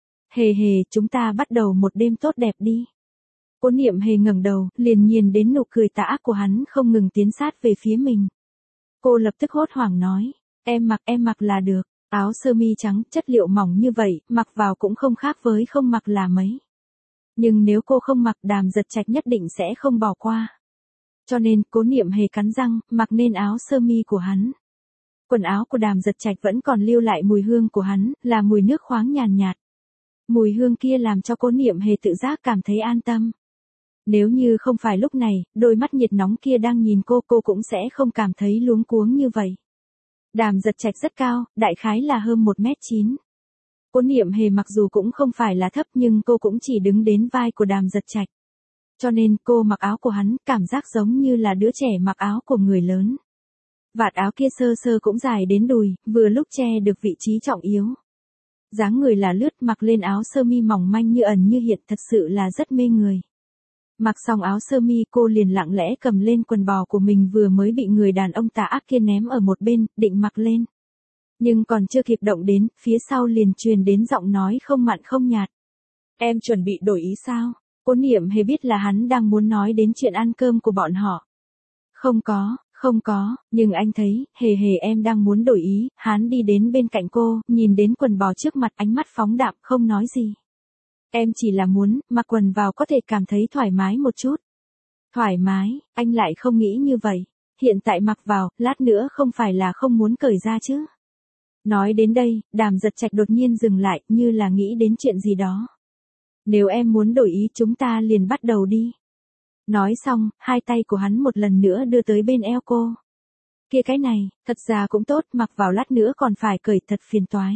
Hề hề, chúng ta bắt đầu một đêm tốt đẹp đi. Cố Niệm Hề ngẩng đầu, liền nhìn đến nụ cười tà ác của hắn không ngừng tiến sát về phía mình. Cô lập tức hốt hoảng nói, em mặc em mặc là được, áo sơ mi trắng, chất liệu mỏng như vậy, mặc vào cũng không khác với không mặc là mấy. Nhưng nếu cô không mặc, Đàm Giật Trạch nhất định sẽ không bỏ qua. Cho nên, Cố Niệm Hề cắn răng, mặc nên áo sơ mi của hắn. Quần áo của Đàm Giật Trạch vẫn còn lưu lại mùi hương của hắn, là mùi nước khoáng nhàn nhạt, nhạt. Mùi hương kia làm cho Cố Niệm Hề tự giác cảm thấy an tâm. Nếu như không phải lúc này, đôi mắt nhiệt nóng kia đang nhìn cô, cô cũng sẽ không cảm thấy luống cuống như vậy. Đàm Giật Trạch rất cao, đại khái là hơn một mét chín. Cố Niệm Hề mặc dù cũng không phải là thấp nhưng cô cũng chỉ đứng đến vai của Đàm Giật Trạch. Cho nên cô mặc áo của hắn, cảm giác giống như là đứa trẻ mặc áo của người lớn. Vạt áo kia sơ sơ cũng dài đến đùi, vừa lúc che được vị trí trọng yếu. Dáng người là lướt, mặc lên áo sơ mi mỏng manh như ẩn như hiện, thật sự là rất mê người. Mặc xong áo sơ mi cô liền lặng lẽ cầm lên quần bò của mình vừa mới bị người đàn ông tà ác kia ném ở một bên, định mặc lên. Nhưng còn chưa kịp động đến, phía sau liền truyền đến giọng nói không mặn không nhạt. Em chuẩn bị đổi ý sao? Cố Niệm Hề biết là hắn đang muốn nói đến chuyện ăn cơm của bọn họ. Không có, không có, nhưng anh thấy, hề hề em đang muốn đổi ý, hắn đi đến bên cạnh cô, nhìn đến quần bò trước mặt ánh mắt phóng đạm không nói gì. Em chỉ là muốn, mặc quần vào có thể cảm thấy thoải mái một chút. Thoải mái, anh lại không nghĩ như vậy. Hiện tại mặc vào, lát nữa không phải là không muốn cởi ra chứ. Nói đến đây, Đàm Giật Trạch đột nhiên dừng lại như là nghĩ đến chuyện gì đó. Nếu em muốn đổi ý chúng ta liền bắt đầu đi. Nói xong, hai tay của hắn một lần nữa đưa tới bên eo cô. Kia cái này, thật ra cũng tốt, mặc vào lát nữa còn phải cởi thật phiền toái.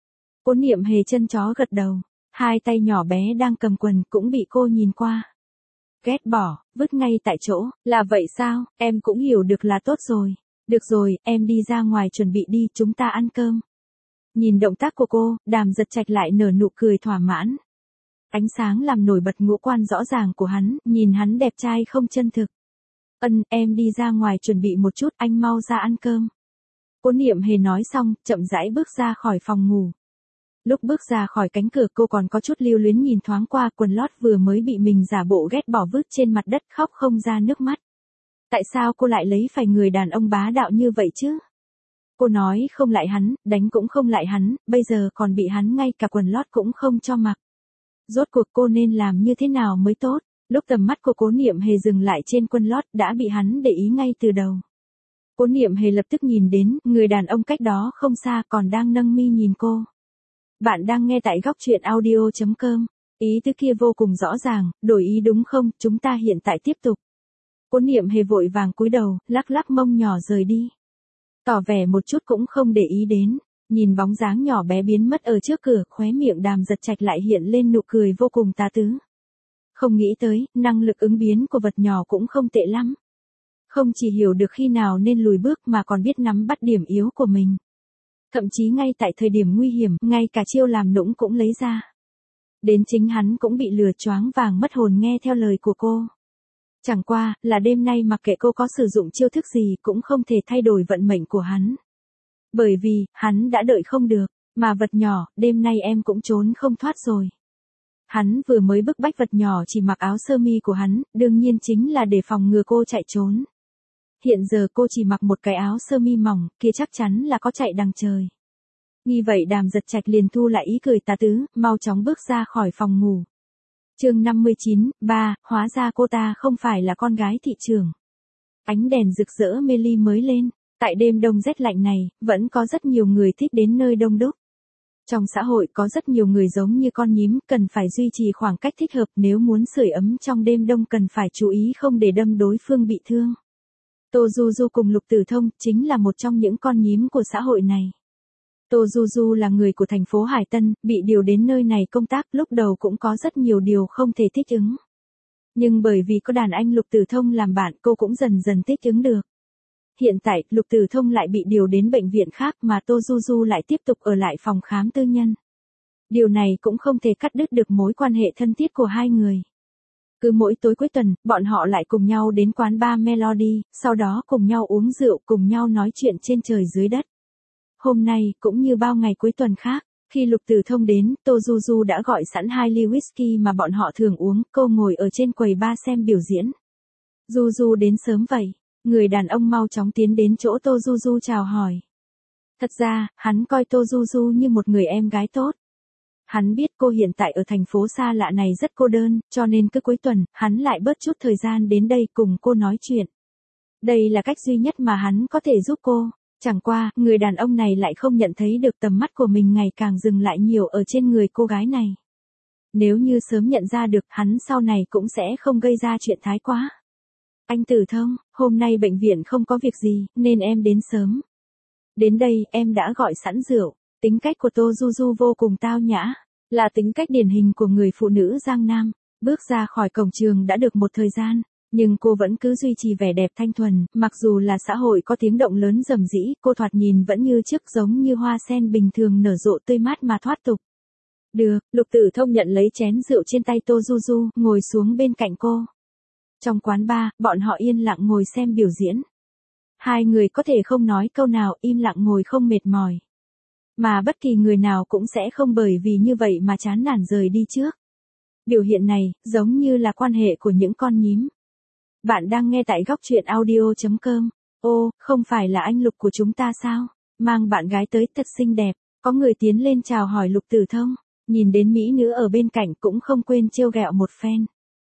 Cố Niệm Hề chân chó gật đầu, hai tay nhỏ bé đang cầm quần cũng bị cô nhìn qua. Ghét bỏ, vứt ngay tại chỗ, là vậy sao, em cũng hiểu được là tốt rồi. Được rồi, em đi ra ngoài chuẩn bị đi, chúng ta ăn cơm. Nhìn động tác của cô, Đàm Giật Trạch lại nở nụ cười thỏa mãn. Ánh sáng làm nổi bật ngũ quan rõ ràng của hắn, nhìn hắn đẹp trai không chân thực. Ân, em đi ra ngoài chuẩn bị một chút, anh mau ra ăn cơm. Cố Niệm Hề nói xong, chậm rãi bước ra khỏi phòng ngủ. Lúc bước ra khỏi cánh cửa cô còn có chút lưu luyến nhìn thoáng qua quần lót vừa mới bị mình giả bộ ghét bỏ vứt trên mặt đất khóc không ra nước mắt. Tại sao cô lại lấy phải người đàn ông bá đạo như vậy chứ? Cô nói không lại hắn, đánh cũng không lại hắn, bây giờ còn bị hắn ngay cả quần lót cũng không cho mặc. Rốt cuộc cô nên làm như thế nào mới tốt? Lúc tầm mắt của Cố Niệm Hề dừng lại trên quần lót đã bị hắn để ý ngay từ đầu. Cố Niệm Hề lập tức nhìn đến, người đàn ông cách đó không xa còn đang nâng mi nhìn cô. Bạn đang nghe tại góc truyện audio chấm com. Ý tứ kia vô cùng rõ ràng, đổi ý đúng không, chúng ta hiện tại tiếp tục. Cố Niệm Hề vội vàng cúi đầu, lắc lắc mông nhỏ rời đi. Tỏ vẻ một chút cũng không để ý đến, nhìn bóng dáng nhỏ bé biến mất ở trước cửa, khóe miệng Đàm Giật Trạch lại hiện lên nụ cười vô cùng tà tứ. Không nghĩ tới, năng lực ứng biến của vật nhỏ cũng không tệ lắm. Không chỉ hiểu được khi nào nên lùi bước mà còn biết nắm bắt điểm yếu của mình. Thậm chí ngay tại thời điểm nguy hiểm, ngay cả chiêu làm nũng cũng lấy ra. Đến chính hắn cũng bị lừa choáng vàng mất hồn nghe theo lời của cô. Chẳng qua, là đêm nay mặc kệ cô có sử dụng chiêu thức gì cũng không thể thay đổi vận mệnh của hắn. Bởi vì, hắn đã đợi không được, mà vật nhỏ, đêm nay em cũng trốn không thoát rồi. Hắn vừa mới bức bách vật nhỏ chỉ mặc áo sơ mi của hắn, đương nhiên chính là để phòng ngừa cô chạy trốn. Hiện giờ cô chỉ mặc một cái áo sơ mi mỏng, kia chắc chắn là có chạy đằng trời. Như vậy Đàm Giật Trạch liền thu lại ý cười tà tứ, mau chóng bước ra khỏi phòng ngủ. Chương năm mươi chín, ba, hóa ra cô ta không phải là con gái thị trường. Ánh đèn rực rỡ mê ly mới lên, tại đêm đông rét lạnh này, vẫn có rất nhiều người thích đến nơi đông đúc. Trong xã hội có rất nhiều người giống như con nhím, cần phải duy trì khoảng cách thích hợp, nếu muốn sưởi ấm trong đêm đông cần phải chú ý không để đâm đối phương bị thương. Tô Du Du cùng Lục Tử Thông chính là một trong những con nhím của xã hội này. Tô Du Du là người của thành phố Hải Tân, bị điều đến nơi này công tác, lúc đầu cũng có rất nhiều điều không thể thích ứng. Nhưng bởi vì có đàn anh Lục Tử Thông làm bạn, cô cũng dần dần thích ứng được. Hiện tại, Lục Tử Thông lại bị điều đến bệnh viện khác mà Tô Du Du lại tiếp tục ở lại phòng khám tư nhân. Điều này cũng không thể cắt đứt được mối quan hệ thân thiết của hai người. Cứ mỗi tối cuối tuần, bọn họ lại cùng nhau đến quán bar Melody, sau đó cùng nhau uống rượu, cùng nhau nói chuyện trên trời dưới đất. Hôm nay, cũng như bao ngày cuối tuần khác, khi Lục Tử Thông đến, Tô Du Du đã gọi sẵn hai ly whisky mà bọn họ thường uống, cô ngồi ở trên quầy bar xem biểu diễn. Du Du đến sớm vậy, người đàn ông mau chóng tiến đến chỗ Tô Du Du chào hỏi. Thật ra, hắn coi Tô Du Du như một người em gái tốt. Hắn biết cô hiện tại ở thành phố xa lạ này rất cô đơn, cho nên cứ cuối tuần, hắn lại bớt chút thời gian đến đây cùng cô nói chuyện. Đây là cách duy nhất mà hắn có thể giúp cô. Chẳng qua, người đàn ông này lại không nhận thấy được tầm mắt của mình ngày càng dừng lại nhiều ở trên người cô gái này. Nếu như sớm nhận ra được, hắn sau này cũng sẽ không gây ra chuyện thái quá. Anh Tử Thông, hôm nay bệnh viện không có việc gì, nên em đến sớm. Đến đây, em đã gọi sẵn rượu. Tính cách của Tô Du Du vô cùng tao nhã, là tính cách điển hình của người phụ nữ Giang Nam. Bước ra khỏi cổng trường đã được một thời gian, nhưng cô vẫn cứ duy trì vẻ đẹp thanh thuần, mặc dù là xã hội có tiếng động lớn rầm rĩ, cô thoạt nhìn vẫn như trước giống như hoa sen bình thường nở rộ tươi mát mà thoát tục. Được, Lục Tử Thông nhận lấy chén rượu trên tay Tô Du Du, ngồi xuống bên cạnh cô. Trong quán bar, bọn họ yên lặng ngồi xem biểu diễn. Hai người có thể không nói câu nào, im lặng ngồi không mệt mỏi. Mà bất kỳ người nào cũng sẽ không bởi vì như vậy mà chán nản rời đi trước. Biểu hiện này, giống như là quan hệ của những con nhím. Bạn đang nghe tại góc truyện audio chấm com. Ô, không phải là anh Lục của chúng ta sao? Mang bạn gái tới thật xinh đẹp. Có người tiến lên chào hỏi Lục Tử Thông. Nhìn đến mỹ nữ ở bên cạnh cũng không quên trêu ghẹo một phen.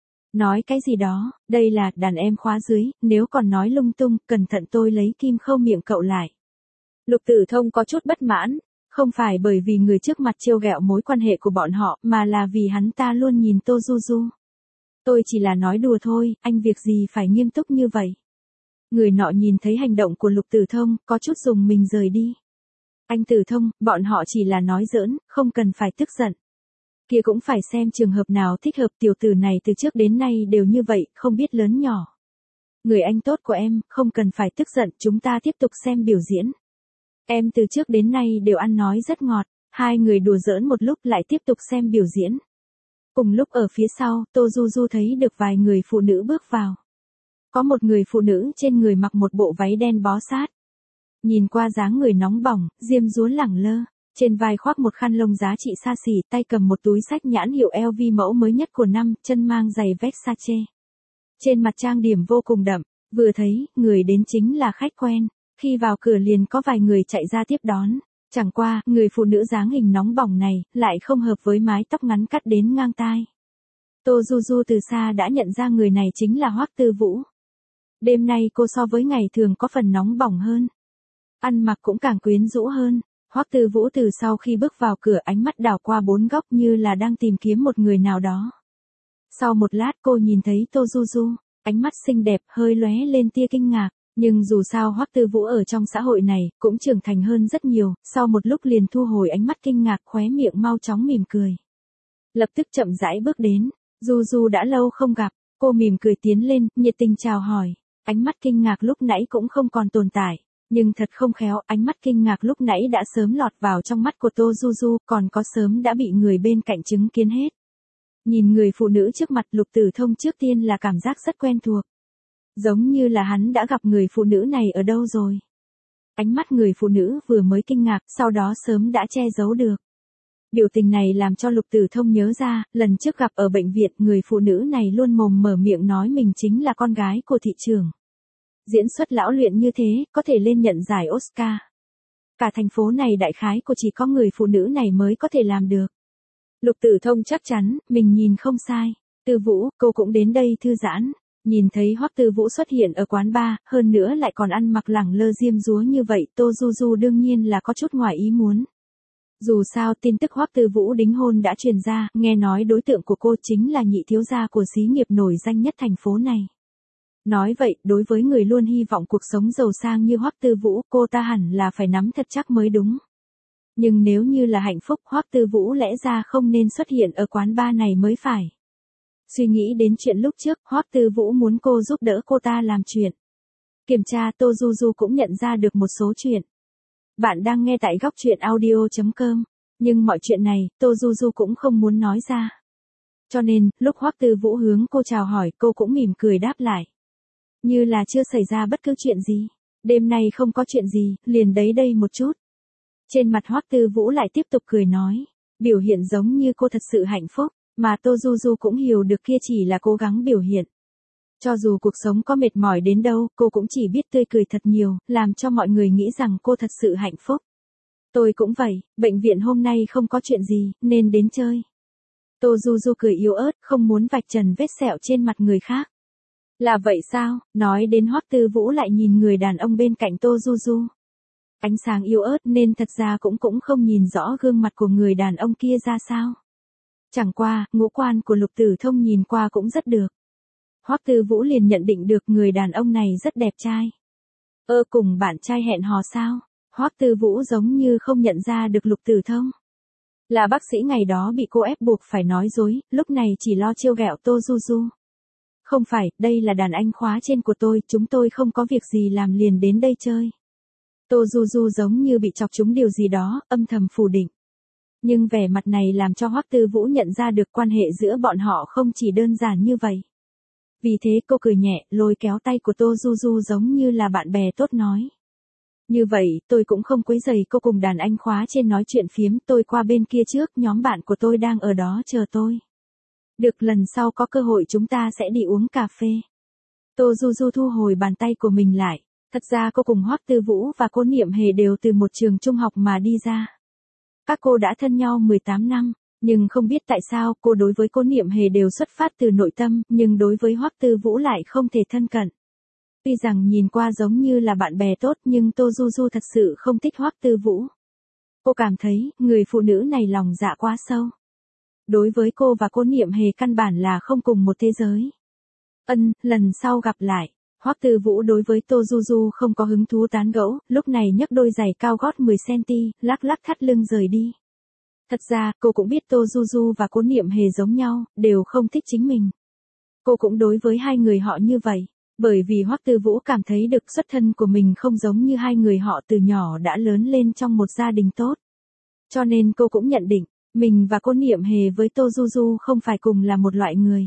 Nói cái gì đó, đây là đàn em khóa dưới, nếu còn nói lung tung, cẩn thận tôi lấy kim khâu miệng cậu lại. Lục Tử Thông có chút bất mãn. Không phải bởi vì người trước mặt trêu ghẹo mối quan hệ của bọn họ, mà là vì hắn ta luôn nhìn Tô Du Du. Tôi chỉ là nói đùa thôi, anh việc gì phải nghiêm túc như vậy. Người nọ nhìn thấy hành động của Lục Tử Thông, có chút dùng mình rời đi. Anh Tử Thông, bọn họ chỉ là nói giỡn, không cần phải tức giận. Kia cũng phải xem trường hợp nào thích hợp, tiểu tử này từ trước đến nay đều như vậy, không biết lớn nhỏ. Người anh tốt của em, không cần phải tức giận, chúng ta tiếp tục xem biểu diễn. Em từ trước đến nay đều ăn nói rất ngọt, hai người đùa giỡn một lúc lại tiếp tục xem biểu diễn. Cùng lúc ở phía sau, Tô Du Du thấy được vài người phụ nữ bước vào. Có một người phụ nữ trên người mặc một bộ váy đen bó sát. Nhìn qua dáng người nóng bỏng, diêm dúa lẳng lơ, trên vai khoác một khăn lông giá trị xa xỉ, tay cầm một túi xách nhãn hiệu L V mẫu mới nhất của năm, chân mang giày Versace. Trên mặt trang điểm vô cùng đậm, vừa thấy, người đến chính là khách quen, khi vào cửa liền có vài người chạy ra tiếp đón. Chẳng qua, người phụ nữ dáng hình nóng bỏng này, lại không hợp với mái tóc ngắn cắt đến ngang tai. Tô Du Du từ xa đã nhận ra người này chính là Hoắc Tư Vũ. Đêm nay cô so với ngày thường có phần nóng bỏng hơn. Ăn mặc cũng càng quyến rũ hơn. Hoắc Tư Vũ từ sau khi bước vào cửa ánh mắt đảo qua bốn góc như là đang tìm kiếm một người nào đó. Sau một lát cô nhìn thấy Tô Du Du, ánh mắt xinh đẹp hơi lóe lên tia kinh ngạc. Nhưng dù sao Hoắc Tư Vũ ở trong xã hội này, cũng trưởng thành hơn rất nhiều, sau một lúc liền thu hồi ánh mắt kinh ngạc, khóe miệng mau chóng mỉm cười. Lập tức chậm rãi bước đến, Du Du đã lâu không gặp, cô mỉm cười tiến lên, nhiệt tình chào hỏi, ánh mắt kinh ngạc lúc nãy cũng không còn tồn tại, nhưng thật không khéo, ánh mắt kinh ngạc lúc nãy đã sớm lọt vào trong mắt của Tô Du Du, còn có sớm đã bị người bên cạnh chứng kiến hết. Nhìn người phụ nữ trước mặt Lục Tử Thông trước tiên là cảm giác rất quen thuộc. Giống như là hắn đã gặp người phụ nữ này ở đâu rồi. Ánh mắt người phụ nữ vừa mới kinh ngạc, sau đó sớm đã che giấu được. Biểu tình này làm cho Lục Tử Thông nhớ ra, lần trước gặp ở bệnh viện, người phụ nữ này luôn mồm mở miệng nói mình chính là con gái của thị trưởng. Diễn xuất lão luyện như thế, có thể lên nhận giải Oscar. Cả thành phố này đại khái của chỉ có người phụ nữ này mới có thể làm được. Lục Tử Thông chắc chắn, mình nhìn không sai. Tư Vũ, cô cũng đến đây thư giãn. Nhìn thấy Hoắc Tư Vũ xuất hiện ở quán bar, hơn nữa lại còn ăn mặc lẳng lơ diêm dúa như vậy, Tô Du Du đương nhiên là có chút ngoài ý muốn. Dù sao tin tức Hoắc Tư Vũ đính hôn đã truyền ra, nghe nói đối tượng của cô chính là nhị thiếu gia của xí nghiệp nổi danh nhất thành phố này. Nói vậy, đối với người luôn hy vọng cuộc sống giàu sang như Hoắc Tư Vũ, cô ta hẳn là phải nắm thật chắc mới đúng. Nhưng nếu như là hạnh phúc, Hoắc Tư Vũ lẽ ra không nên xuất hiện ở quán bar này mới phải. Suy nghĩ đến chuyện lúc trước, Hoắc Tư Vũ muốn cô giúp đỡ cô ta làm chuyện. Kiểm tra, Tô Du Du cũng nhận ra được một số chuyện. Bạn đang nghe tại góc truyện audio chấm com, nhưng mọi chuyện này, Tô Du Du cũng không muốn nói ra. Cho nên, lúc Hoắc Tư Vũ hướng cô chào hỏi, cô cũng mỉm cười đáp lại. Như là chưa xảy ra bất cứ chuyện gì. Đêm nay không có chuyện gì, liền đấy đây một chút. Trên mặt Hoắc Tư Vũ lại tiếp tục cười nói, biểu hiện giống như cô thật sự hạnh phúc. Mà Tô Du Du cũng hiểu được kia chỉ là cố gắng biểu hiện. Cho dù cuộc sống có mệt mỏi đến đâu, cô cũng chỉ biết tươi cười thật nhiều, làm cho mọi người nghĩ rằng cô thật sự hạnh phúc. Tôi cũng vậy, bệnh viện hôm nay không có chuyện gì, nên đến chơi. Tô Du Du cười yếu ớt, không muốn vạch trần vết sẹo trên mặt người khác. Là vậy sao? Nói đến Hoắc Tư Vũ lại nhìn người đàn ông bên cạnh Tô Du Du. Ánh sáng yếu ớt nên thật ra cũng cũng không nhìn rõ gương mặt của người đàn ông kia ra sao. Chẳng qua, ngũ quan của Lục Tử Thông nhìn qua cũng rất được. Hoắc Tư Vũ liền nhận định được người đàn ông này rất đẹp trai. Ơ cùng bạn trai hẹn hò sao? Hoắc Tư Vũ giống như không nhận ra được Lục Tử Thông. Là bác sĩ ngày đó bị cô ép buộc phải nói dối, lúc này chỉ lo trêu ghẹo Tô Du Du. Không phải, đây là đàn anh khóa trên của tôi, chúng tôi không có việc gì làm liền đến đây chơi. Tô Du Du giống như bị chọc trúng điều gì đó, âm thầm phủ định. Nhưng vẻ mặt này làm cho Hoắc Tư Vũ nhận ra được quan hệ giữa bọn họ không chỉ đơn giản như vậy. Vì thế cô cười nhẹ, lôi kéo tay của Tô Du Du giống như là bạn bè tốt nói. Như vậy, tôi cũng không quấy rầy cô cùng đàn anh khóa trên nói chuyện phiếm, tôi qua bên kia trước, nhóm bạn của tôi đang ở đó chờ tôi. Được, lần sau có cơ hội chúng ta sẽ đi uống cà phê. Tô Du Du thu hồi bàn tay của mình lại. Thật ra cô cùng Hoắc Tư Vũ và Cố Niệm Hề đều từ một trường trung học mà đi ra. Các cô đã thân nhau mười tám năm, nhưng không biết tại sao cô đối với Cố Niệm Hề đều xuất phát từ nội tâm, nhưng đối với Hoắc Tư Vũ lại không thể thân cận. Tuy rằng nhìn qua giống như là bạn bè tốt nhưng Tô Du Du thật sự không thích Hoắc Tư Vũ. Cô cảm thấy, người phụ nữ này lòng dạ quá sâu. Đối với cô và Cố Niệm Hề căn bản là không cùng một thế giới. Ân, lần sau gặp lại, Hoắc Tư Vũ đối với Tô Du Du không có hứng thú tán gẫu, lúc này nhấc đôi giày cao gót mười xăng-ti-mét, lắc lắc thắt lưng rời đi. Thật ra, cô cũng biết Tô Du Du và Cố Niệm Hề giống nhau, đều không thích chính mình. Cô cũng đối với hai người họ như vậy, bởi vì Hoắc Tư Vũ cảm thấy được xuất thân của mình không giống như hai người họ từ nhỏ đã lớn lên trong một gia đình tốt. Cho nên cô cũng nhận định, mình và Cố Niệm Hề với Tô Du Du không phải cùng là một loại người.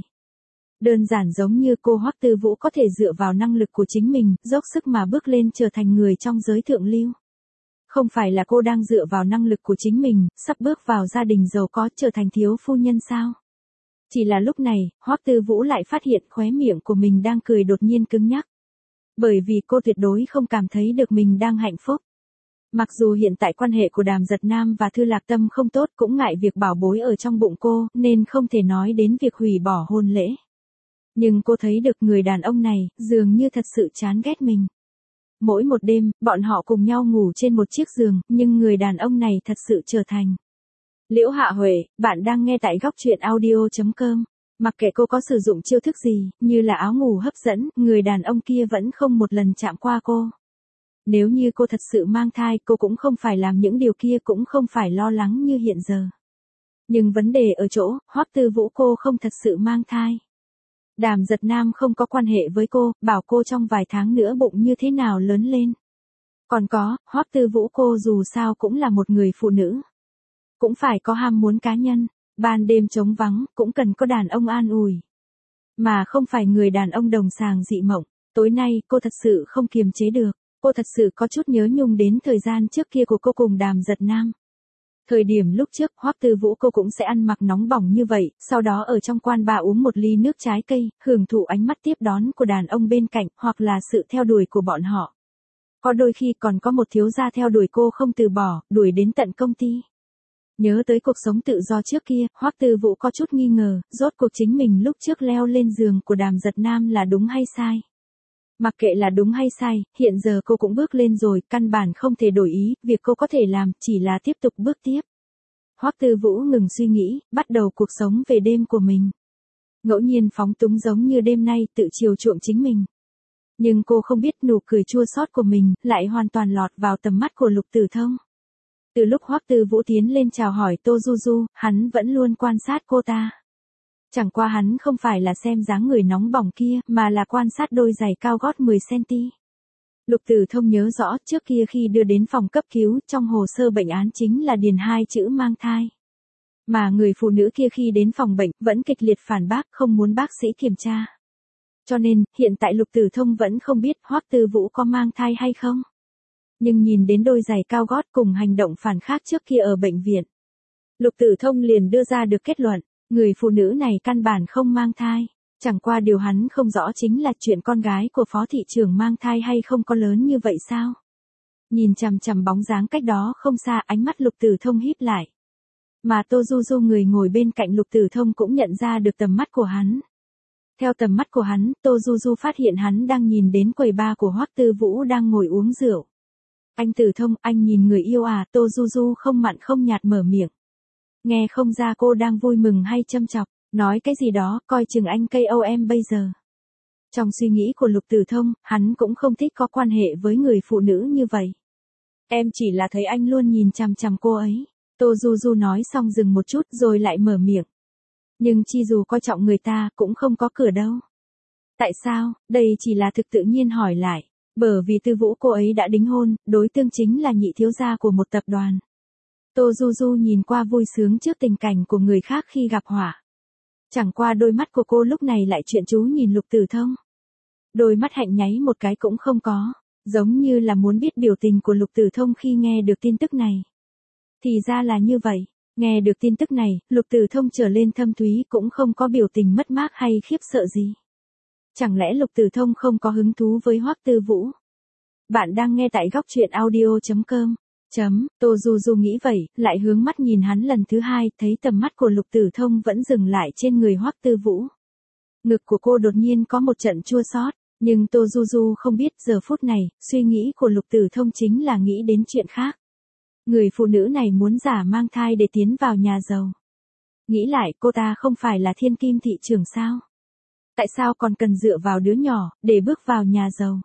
Đơn giản giống như cô Hoắc Tư Vũ có thể dựa vào năng lực của chính mình, dốc sức mà bước lên trở thành người trong giới thượng lưu. Không phải là cô đang dựa vào năng lực của chính mình, sắp bước vào gia đình giàu có trở thành thiếu phu nhân sao? Chỉ là lúc này, Hoắc Tư Vũ lại phát hiện khóe miệng của mình đang cười đột nhiên cứng nhắc. Bởi vì cô tuyệt đối không cảm thấy được mình đang hạnh phúc. Mặc dù hiện tại quan hệ của Đàm Giật Nam và Thư Lạc Tâm không tốt cũng ngại việc bảo bối ở trong bụng cô, nên không thể nói đến việc hủy bỏ hôn lễ. Nhưng cô thấy được người đàn ông này, dường như thật sự chán ghét mình. Mỗi một đêm, bọn họ cùng nhau ngủ trên một chiếc giường, nhưng người đàn ông này thật sự trở thành. Liễu Hạ Huệ, bạn đang nghe tại góc truyện audio chấm com. Mặc kệ cô có sử dụng chiêu thức gì, như là áo ngủ hấp dẫn, người đàn ông kia vẫn không một lần chạm qua cô. Nếu như cô thật sự mang thai, cô cũng không phải làm những điều kia, cũng không phải lo lắng như hiện giờ. Nhưng vấn đề ở chỗ, Hoắc Tư Vũ cô không thật sự mang thai. Đàm Giật Nam không có quan hệ với cô, bảo cô trong vài tháng nữa bụng như thế nào lớn lên. Còn có, Hoắc Tư Vũ cô dù sao cũng là một người phụ nữ. Cũng phải có ham muốn cá nhân, ban đêm trống vắng, cũng cần có đàn ông an ủi. Mà không phải người đàn ông đồng sàng dị mộng. Tối nay, cô thật sự không kiềm chế được. Cô thật sự có chút nhớ nhung đến thời gian trước kia của cô cùng Đàm Giật Nam. Thời điểm lúc trước, Hoắc Tư Vũ cô cũng sẽ ăn mặc nóng bỏng như vậy, sau đó ở trong quán bar uống một ly nước trái cây, hưởng thụ ánh mắt tiếp đón của đàn ông bên cạnh, hoặc là sự theo đuổi của bọn họ. Có đôi khi còn có một thiếu gia theo đuổi cô không từ bỏ, đuổi đến tận công ty. Nhớ tới cuộc sống tự do trước kia, Hoắc Tư Vũ có chút nghi ngờ, rốt cuộc chính mình lúc trước leo lên giường của Đàm Giật Nam là đúng hay sai. Mặc kệ là đúng hay sai, hiện giờ cô cũng bước lên rồi, căn bản không thể đổi ý, việc cô có thể làm chỉ là tiếp tục bước tiếp. Hoắc Tư Vũ ngừng suy nghĩ, bắt đầu cuộc sống về đêm của mình. Ngẫu nhiên phóng túng giống như đêm nay tự chiều chuộng chính mình. Nhưng cô không biết nụ cười chua xót của mình lại hoàn toàn lọt vào tầm mắt của Lục Tử Thông. Từ lúc Hoắc Tư Vũ tiến lên chào hỏi Tô Du Du, hắn vẫn luôn quan sát cô ta. Chẳng qua hắn không phải là xem dáng người nóng bỏng kia, mà là quan sát đôi giày cao gót mười xăng-ti-mét. Lục Tử Thông nhớ rõ trước kia khi đưa đến phòng cấp cứu, trong hồ sơ bệnh án chính là điền hai chữ mang thai. Mà người phụ nữ kia khi đến phòng bệnh, vẫn kịch liệt phản bác không muốn bác sĩ kiểm tra. Cho nên, hiện tại Lục Tử Thông vẫn không biết Hoắc Tư Vũ có mang thai hay không. Nhưng nhìn đến đôi giày cao gót cùng hành động phản khác trước kia ở bệnh viện. Lục Tử Thông liền đưa ra được kết luận. Người phụ nữ này căn bản không mang thai, chẳng qua điều hắn không rõ chính là chuyện con gái của phó thị trưởng mang thai hay không có lớn như vậy sao. Nhìn chằm chằm bóng dáng cách đó không xa, ánh mắt Lục Tử Thông híp lại. Mà Tô Du Du người ngồi bên cạnh Lục Tử Thông cũng nhận ra được tầm mắt của hắn. Theo tầm mắt của hắn, Tô Du Du phát hiện hắn đang nhìn đến quầy bar của Hoắc Tư Vũ đang ngồi uống rượu. Anh Tử Thông, anh nhìn người yêu à? Tô Du Du không mặn không nhạt mở miệng. Nghe không ra cô đang vui mừng hay châm chọc, nói cái gì đó, coi chừng anh ca o em bây giờ. Trong suy nghĩ của Lục Tử Thông, hắn cũng không thích có quan hệ với người phụ nữ như vậy. Em chỉ là thấy anh luôn nhìn chằm chằm cô ấy. Tô Du Du nói xong dừng một chút rồi lại mở miệng. Nhưng chi dù coi trọng người ta cũng không có cửa đâu. Tại sao? Đây chỉ là thực tự nhiên hỏi lại. Bởi vì Tư Vũ cô ấy đã đính hôn, đối tượng chính là nhị thiếu gia của một tập đoàn. Tô Du Du nhìn qua vui sướng trước tình cảnh của người khác khi gặp họa. Chẳng qua đôi mắt của cô lúc này lại chuyên chú nhìn Lục Tử Thông. Đôi mắt hạnh nháy một cái cũng không có, giống như là muốn biết biểu tình của Lục Tử Thông khi nghe được tin tức này. Thì ra là như vậy, nghe được tin tức này, Lục Tử Thông trở lên thâm thúy cũng không có biểu tình mất mát hay khiếp sợ gì. Chẳng lẽ Lục Tử Thông không có hứng thú với Hoắc Tư Vũ? Bạn đang nghe tại góc truyện audio.com. Chấm, Tô Du Du nghĩ vậy, lại hướng mắt nhìn hắn lần thứ hai, thấy tầm mắt của Lục Tử Thông vẫn dừng lại trên người Hoắc Tư Vũ. Ngực của cô đột nhiên có một trận chua xót, nhưng Tô Du Du không biết giờ phút này, suy nghĩ của Lục Tử Thông chính là nghĩ đến chuyện khác. Người phụ nữ này muốn giả mang thai để tiến vào nhà giàu. Nghĩ lại, cô ta không phải là thiên kim thị trưởng sao? Tại sao còn cần dựa vào đứa nhỏ, để bước vào nhà giàu?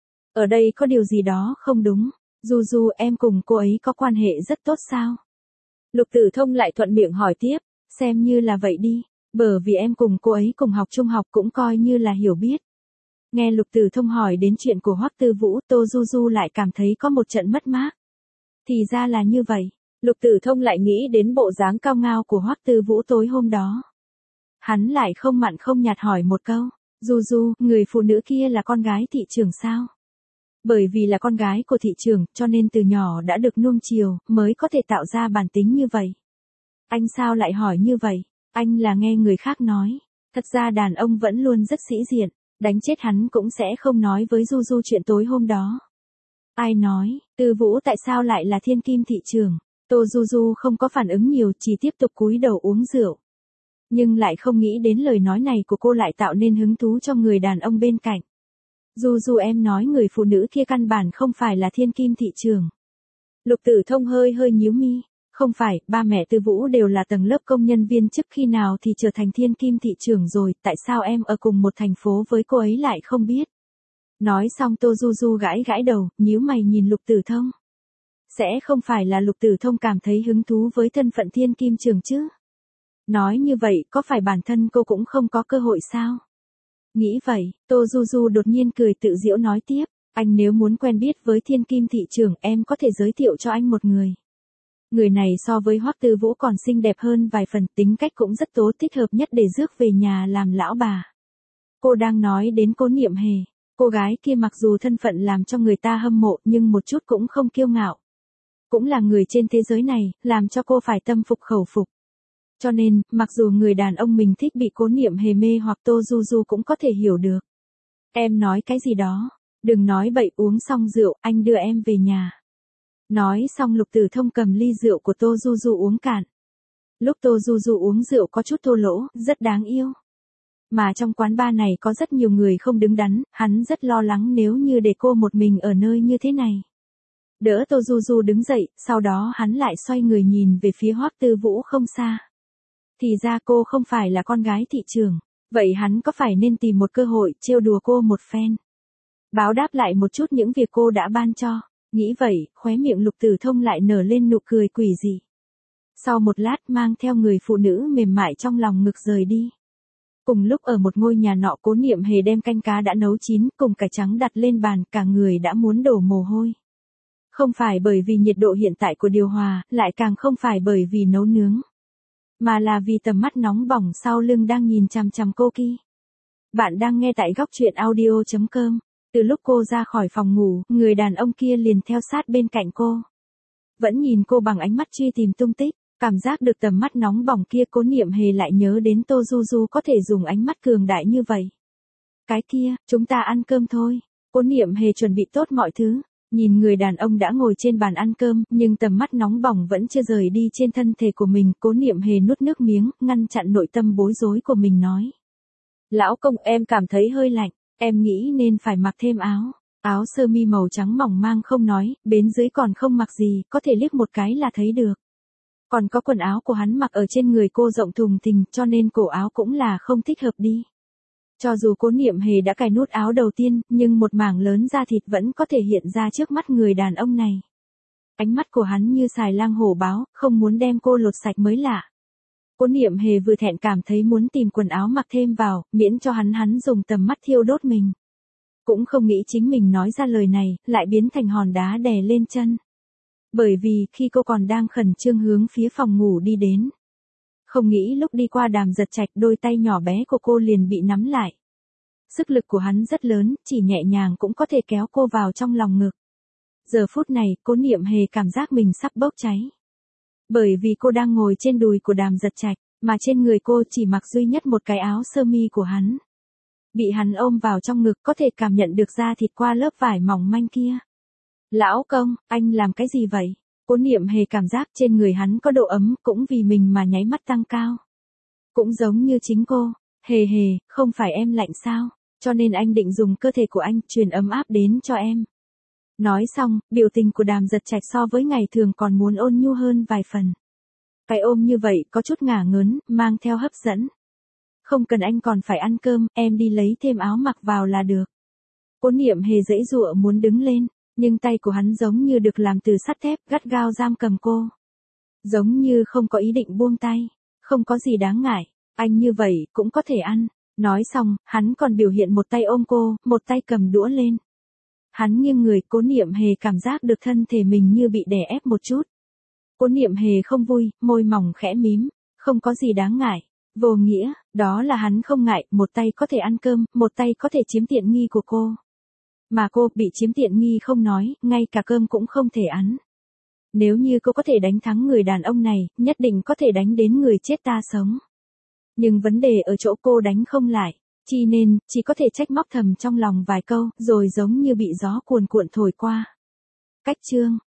Ở đây có điều gì đó không đúng. Du Du, em cùng cô ấy có quan hệ rất tốt sao? Lục Tử Thông lại thuận miệng hỏi tiếp, xem như là vậy đi, bởi vì em cùng cô ấy cùng học trung học cũng coi như là hiểu biết. Nghe Lục Tử Thông hỏi đến chuyện của Hoắc Tư Vũ, Tô Du Du lại cảm thấy có một trận mất mát. Thì ra là như vậy, Lục Tử Thông lại nghĩ đến bộ dáng cao ngao của Hoắc Tư Vũ tối hôm đó. Hắn lại không mặn không nhạt hỏi một câu, Du Du, người phụ nữ kia là con gái thị trưởng sao? Bởi vì là con gái của thị trưởng, cho nên từ nhỏ đã được nuông chiều, mới có thể tạo ra bản tính như vậy. Anh sao lại hỏi như vậy? Anh là nghe người khác nói. Thật ra đàn ông vẫn luôn rất sĩ diện, đánh chết hắn cũng sẽ không nói với Du Du chuyện tối hôm đó. Ai nói, Tư Vũ tại sao lại là thiên kim thị trưởng? Tô Du Du không có phản ứng nhiều, chỉ tiếp tục cúi đầu uống rượu. Nhưng lại không nghĩ đến lời nói này của cô lại tạo nên hứng thú cho người đàn ông bên cạnh. Du Du, em nói người phụ nữ kia căn bản không phải là thiên kim thị trưởng. Lục Tử Thông hơi hơi nhíu mi, không phải, ba mẹ Tư Vũ đều là tầng lớp công nhân viên chức, khi nào thì trở thành thiên kim thị trưởng rồi, tại sao em ở cùng một thành phố với cô ấy lại không biết? Nói xong Tô Du Du gãi gãi đầu, nhíu mày nhìn Lục Tử Thông. Sẽ không phải là Lục Tử Thông cảm thấy hứng thú với thân phận thiên kim trưởng chứ? Nói như vậy, có phải bản thân cô cũng không có cơ hội sao? Nghĩ vậy, Tô Du Du đột nhiên cười tự giễu nói tiếp, anh nếu muốn quen biết với thiên kim thị trưởng, em có thể giới thiệu cho anh một người. Người này so với Hoắc Tư Vũ còn xinh đẹp hơn vài phần, tính cách cũng rất tốt, thích hợp nhất để rước về nhà làm lão bà. Cô đang nói đến Cố Niệm Hề. Cô gái kia mặc dù thân phận làm cho người ta hâm mộ nhưng một chút cũng không kiêu ngạo. Cũng là người trên thế giới này, làm cho cô phải tâm phục khẩu phục. Cho nên, mặc dù người đàn ông mình thích bị Cố Niệm Hề mê hoặc Tô Du Du cũng có thể hiểu được. Em nói cái gì đó? Đừng nói bậy, uống xong rượu, anh đưa em về nhà. Nói xong Lục Tử Thông cầm ly rượu của Tô Du Du uống cạn. Lúc Tô Du Du uống rượu có chút thô lỗ, rất đáng yêu. Mà trong quán bar này có rất nhiều người không đứng đắn, hắn rất lo lắng nếu như để cô một mình ở nơi như thế này. Đỡ Tô Du Du đứng dậy, sau đó hắn lại xoay người nhìn về phía Hoắc Tư Vũ không xa. Thì ra cô không phải là con gái thị trưởng, vậy hắn có phải nên tìm một cơ hội trêu đùa cô một phen, báo đáp lại một chút những việc cô đã ban cho. Nghĩ vậy, khóe miệng Lục Tử Thông lại nở lên nụ cười quỷ dị. Sau một lát mang theo người phụ nữ mềm mại trong lòng ngực rời đi. Cùng lúc ở một ngôi nhà nọ, Cố Niệm Hề đem canh cá đã nấu chín cùng cải trắng đặt lên bàn, cả người đã muốn đổ mồ hôi. Không phải bởi vì nhiệt độ hiện tại của điều hòa, lại càng không phải bởi vì nấu nướng, mà là vì tầm mắt nóng bỏng sau lưng đang nhìn chằm chằm cô kia. Bạn đang nghe tại góc truyện audio.com. Từ lúc cô ra khỏi phòng ngủ, người đàn ông kia liền theo sát bên cạnh cô. Vẫn nhìn cô bằng ánh mắt truy tìm tung tích, cảm giác được tầm mắt nóng bỏng kia, Cố Niệm Hề lại nhớ đến Tô Du Du có thể dùng ánh mắt cường đại như vậy. Cái kia, chúng ta ăn cơm thôi. Cố Niệm Hề chuẩn bị tốt mọi thứ. Nhìn người đàn ông đã ngồi trên bàn ăn cơm, nhưng tầm mắt nóng bỏng vẫn chưa rời đi trên thân thể của mình, Cố Niệm Hề nuốt nước miếng, ngăn chặn nội tâm bối rối của mình nói. Lão công, em cảm thấy hơi lạnh, em nghĩ nên phải mặc thêm áo. Áo sơ mi màu trắng mỏng mang không nói, bên dưới còn không mặc gì, có thể liếc một cái là thấy được. Còn có quần áo của hắn mặc ở trên người cô rộng thùng thình, cho nên cổ áo cũng là không thích hợp đi. Cho dù Cố Niệm Hề đã cài nút áo đầu tiên, nhưng một mảng lớn da thịt vẫn có thể hiện ra trước mắt người đàn ông này. Ánh mắt của hắn như xài lang hổ báo, không muốn đem cô lột sạch mới lạ. Cố Niệm Hề vừa thẹn cảm thấy muốn tìm quần áo mặc thêm vào, miễn cho hắn hắn dùng tầm mắt thiêu đốt mình. Cũng không nghĩ chính mình nói ra lời này, lại biến thành hòn đá đè lên chân. Bởi vì, khi cô còn đang khẩn trương hướng phía phòng ngủ đi đến, không nghĩ lúc đi qua Đàm Giật Trạch, đôi tay nhỏ bé của cô liền bị nắm lại. Sức lực của hắn rất lớn, chỉ nhẹ nhàng cũng có thể kéo cô vào trong lòng ngực. Giờ phút này, Cố Niệm Hề cảm giác mình sắp bốc cháy. Bởi vì cô đang ngồi trên đùi của Đàm Giật Trạch, mà trên người cô chỉ mặc duy nhất một cái áo sơ mi của hắn. Bị hắn ôm vào trong ngực có thể cảm nhận được da thịt qua lớp vải mỏng manh kia. Lão công, anh làm cái gì vậy? Cố Niệm Hề cảm giác trên người hắn có độ ấm cũng vì mình mà nháy mắt tăng cao. Cũng giống như chính cô, Hề Hề, không phải em lạnh sao? Cho nên anh định dùng cơ thể của anh truyền ấm áp đến cho em. Nói xong, biểu tình của Đàm Giật Trạch so với ngày thường còn muốn ôn nhu hơn vài phần. Cái ôm như vậy có chút ngả ngớn, mang theo hấp dẫn. Không cần anh còn phải ăn cơm, em đi lấy thêm áo mặc vào là được. Cố Niệm Hề giãy giụa muốn đứng lên, nhưng tay của hắn giống như được làm từ sắt thép, gắt gao giam cầm cô. Giống như không có ý định buông tay, không có gì đáng ngại, anh như vậy cũng có thể ăn. Nói xong, hắn còn biểu hiện một tay ôm cô, một tay cầm đũa lên. Hắn nghiêng người, Cố Niệm Hề cảm giác được thân thể mình như bị đè ép một chút. Cố Niệm Hề không vui, môi mỏng khẽ mím, không có gì đáng ngại. Vô nghĩa, đó là hắn không ngại, một tay có thể ăn cơm, một tay có thể chiếm tiện nghi của cô. Mà cô bị chiếm tiện nghi không nói, ngay cả cơm cũng không thể ăn. Nếu như cô có thể đánh thắng người đàn ông này, nhất định có thể đánh đến người chết ta sống. Nhưng vấn đề ở chỗ cô đánh không lại, chi nên, chỉ có thể trách móc thầm trong lòng vài câu, rồi giống như bị gió cuồn cuộn thổi qua. Cách chương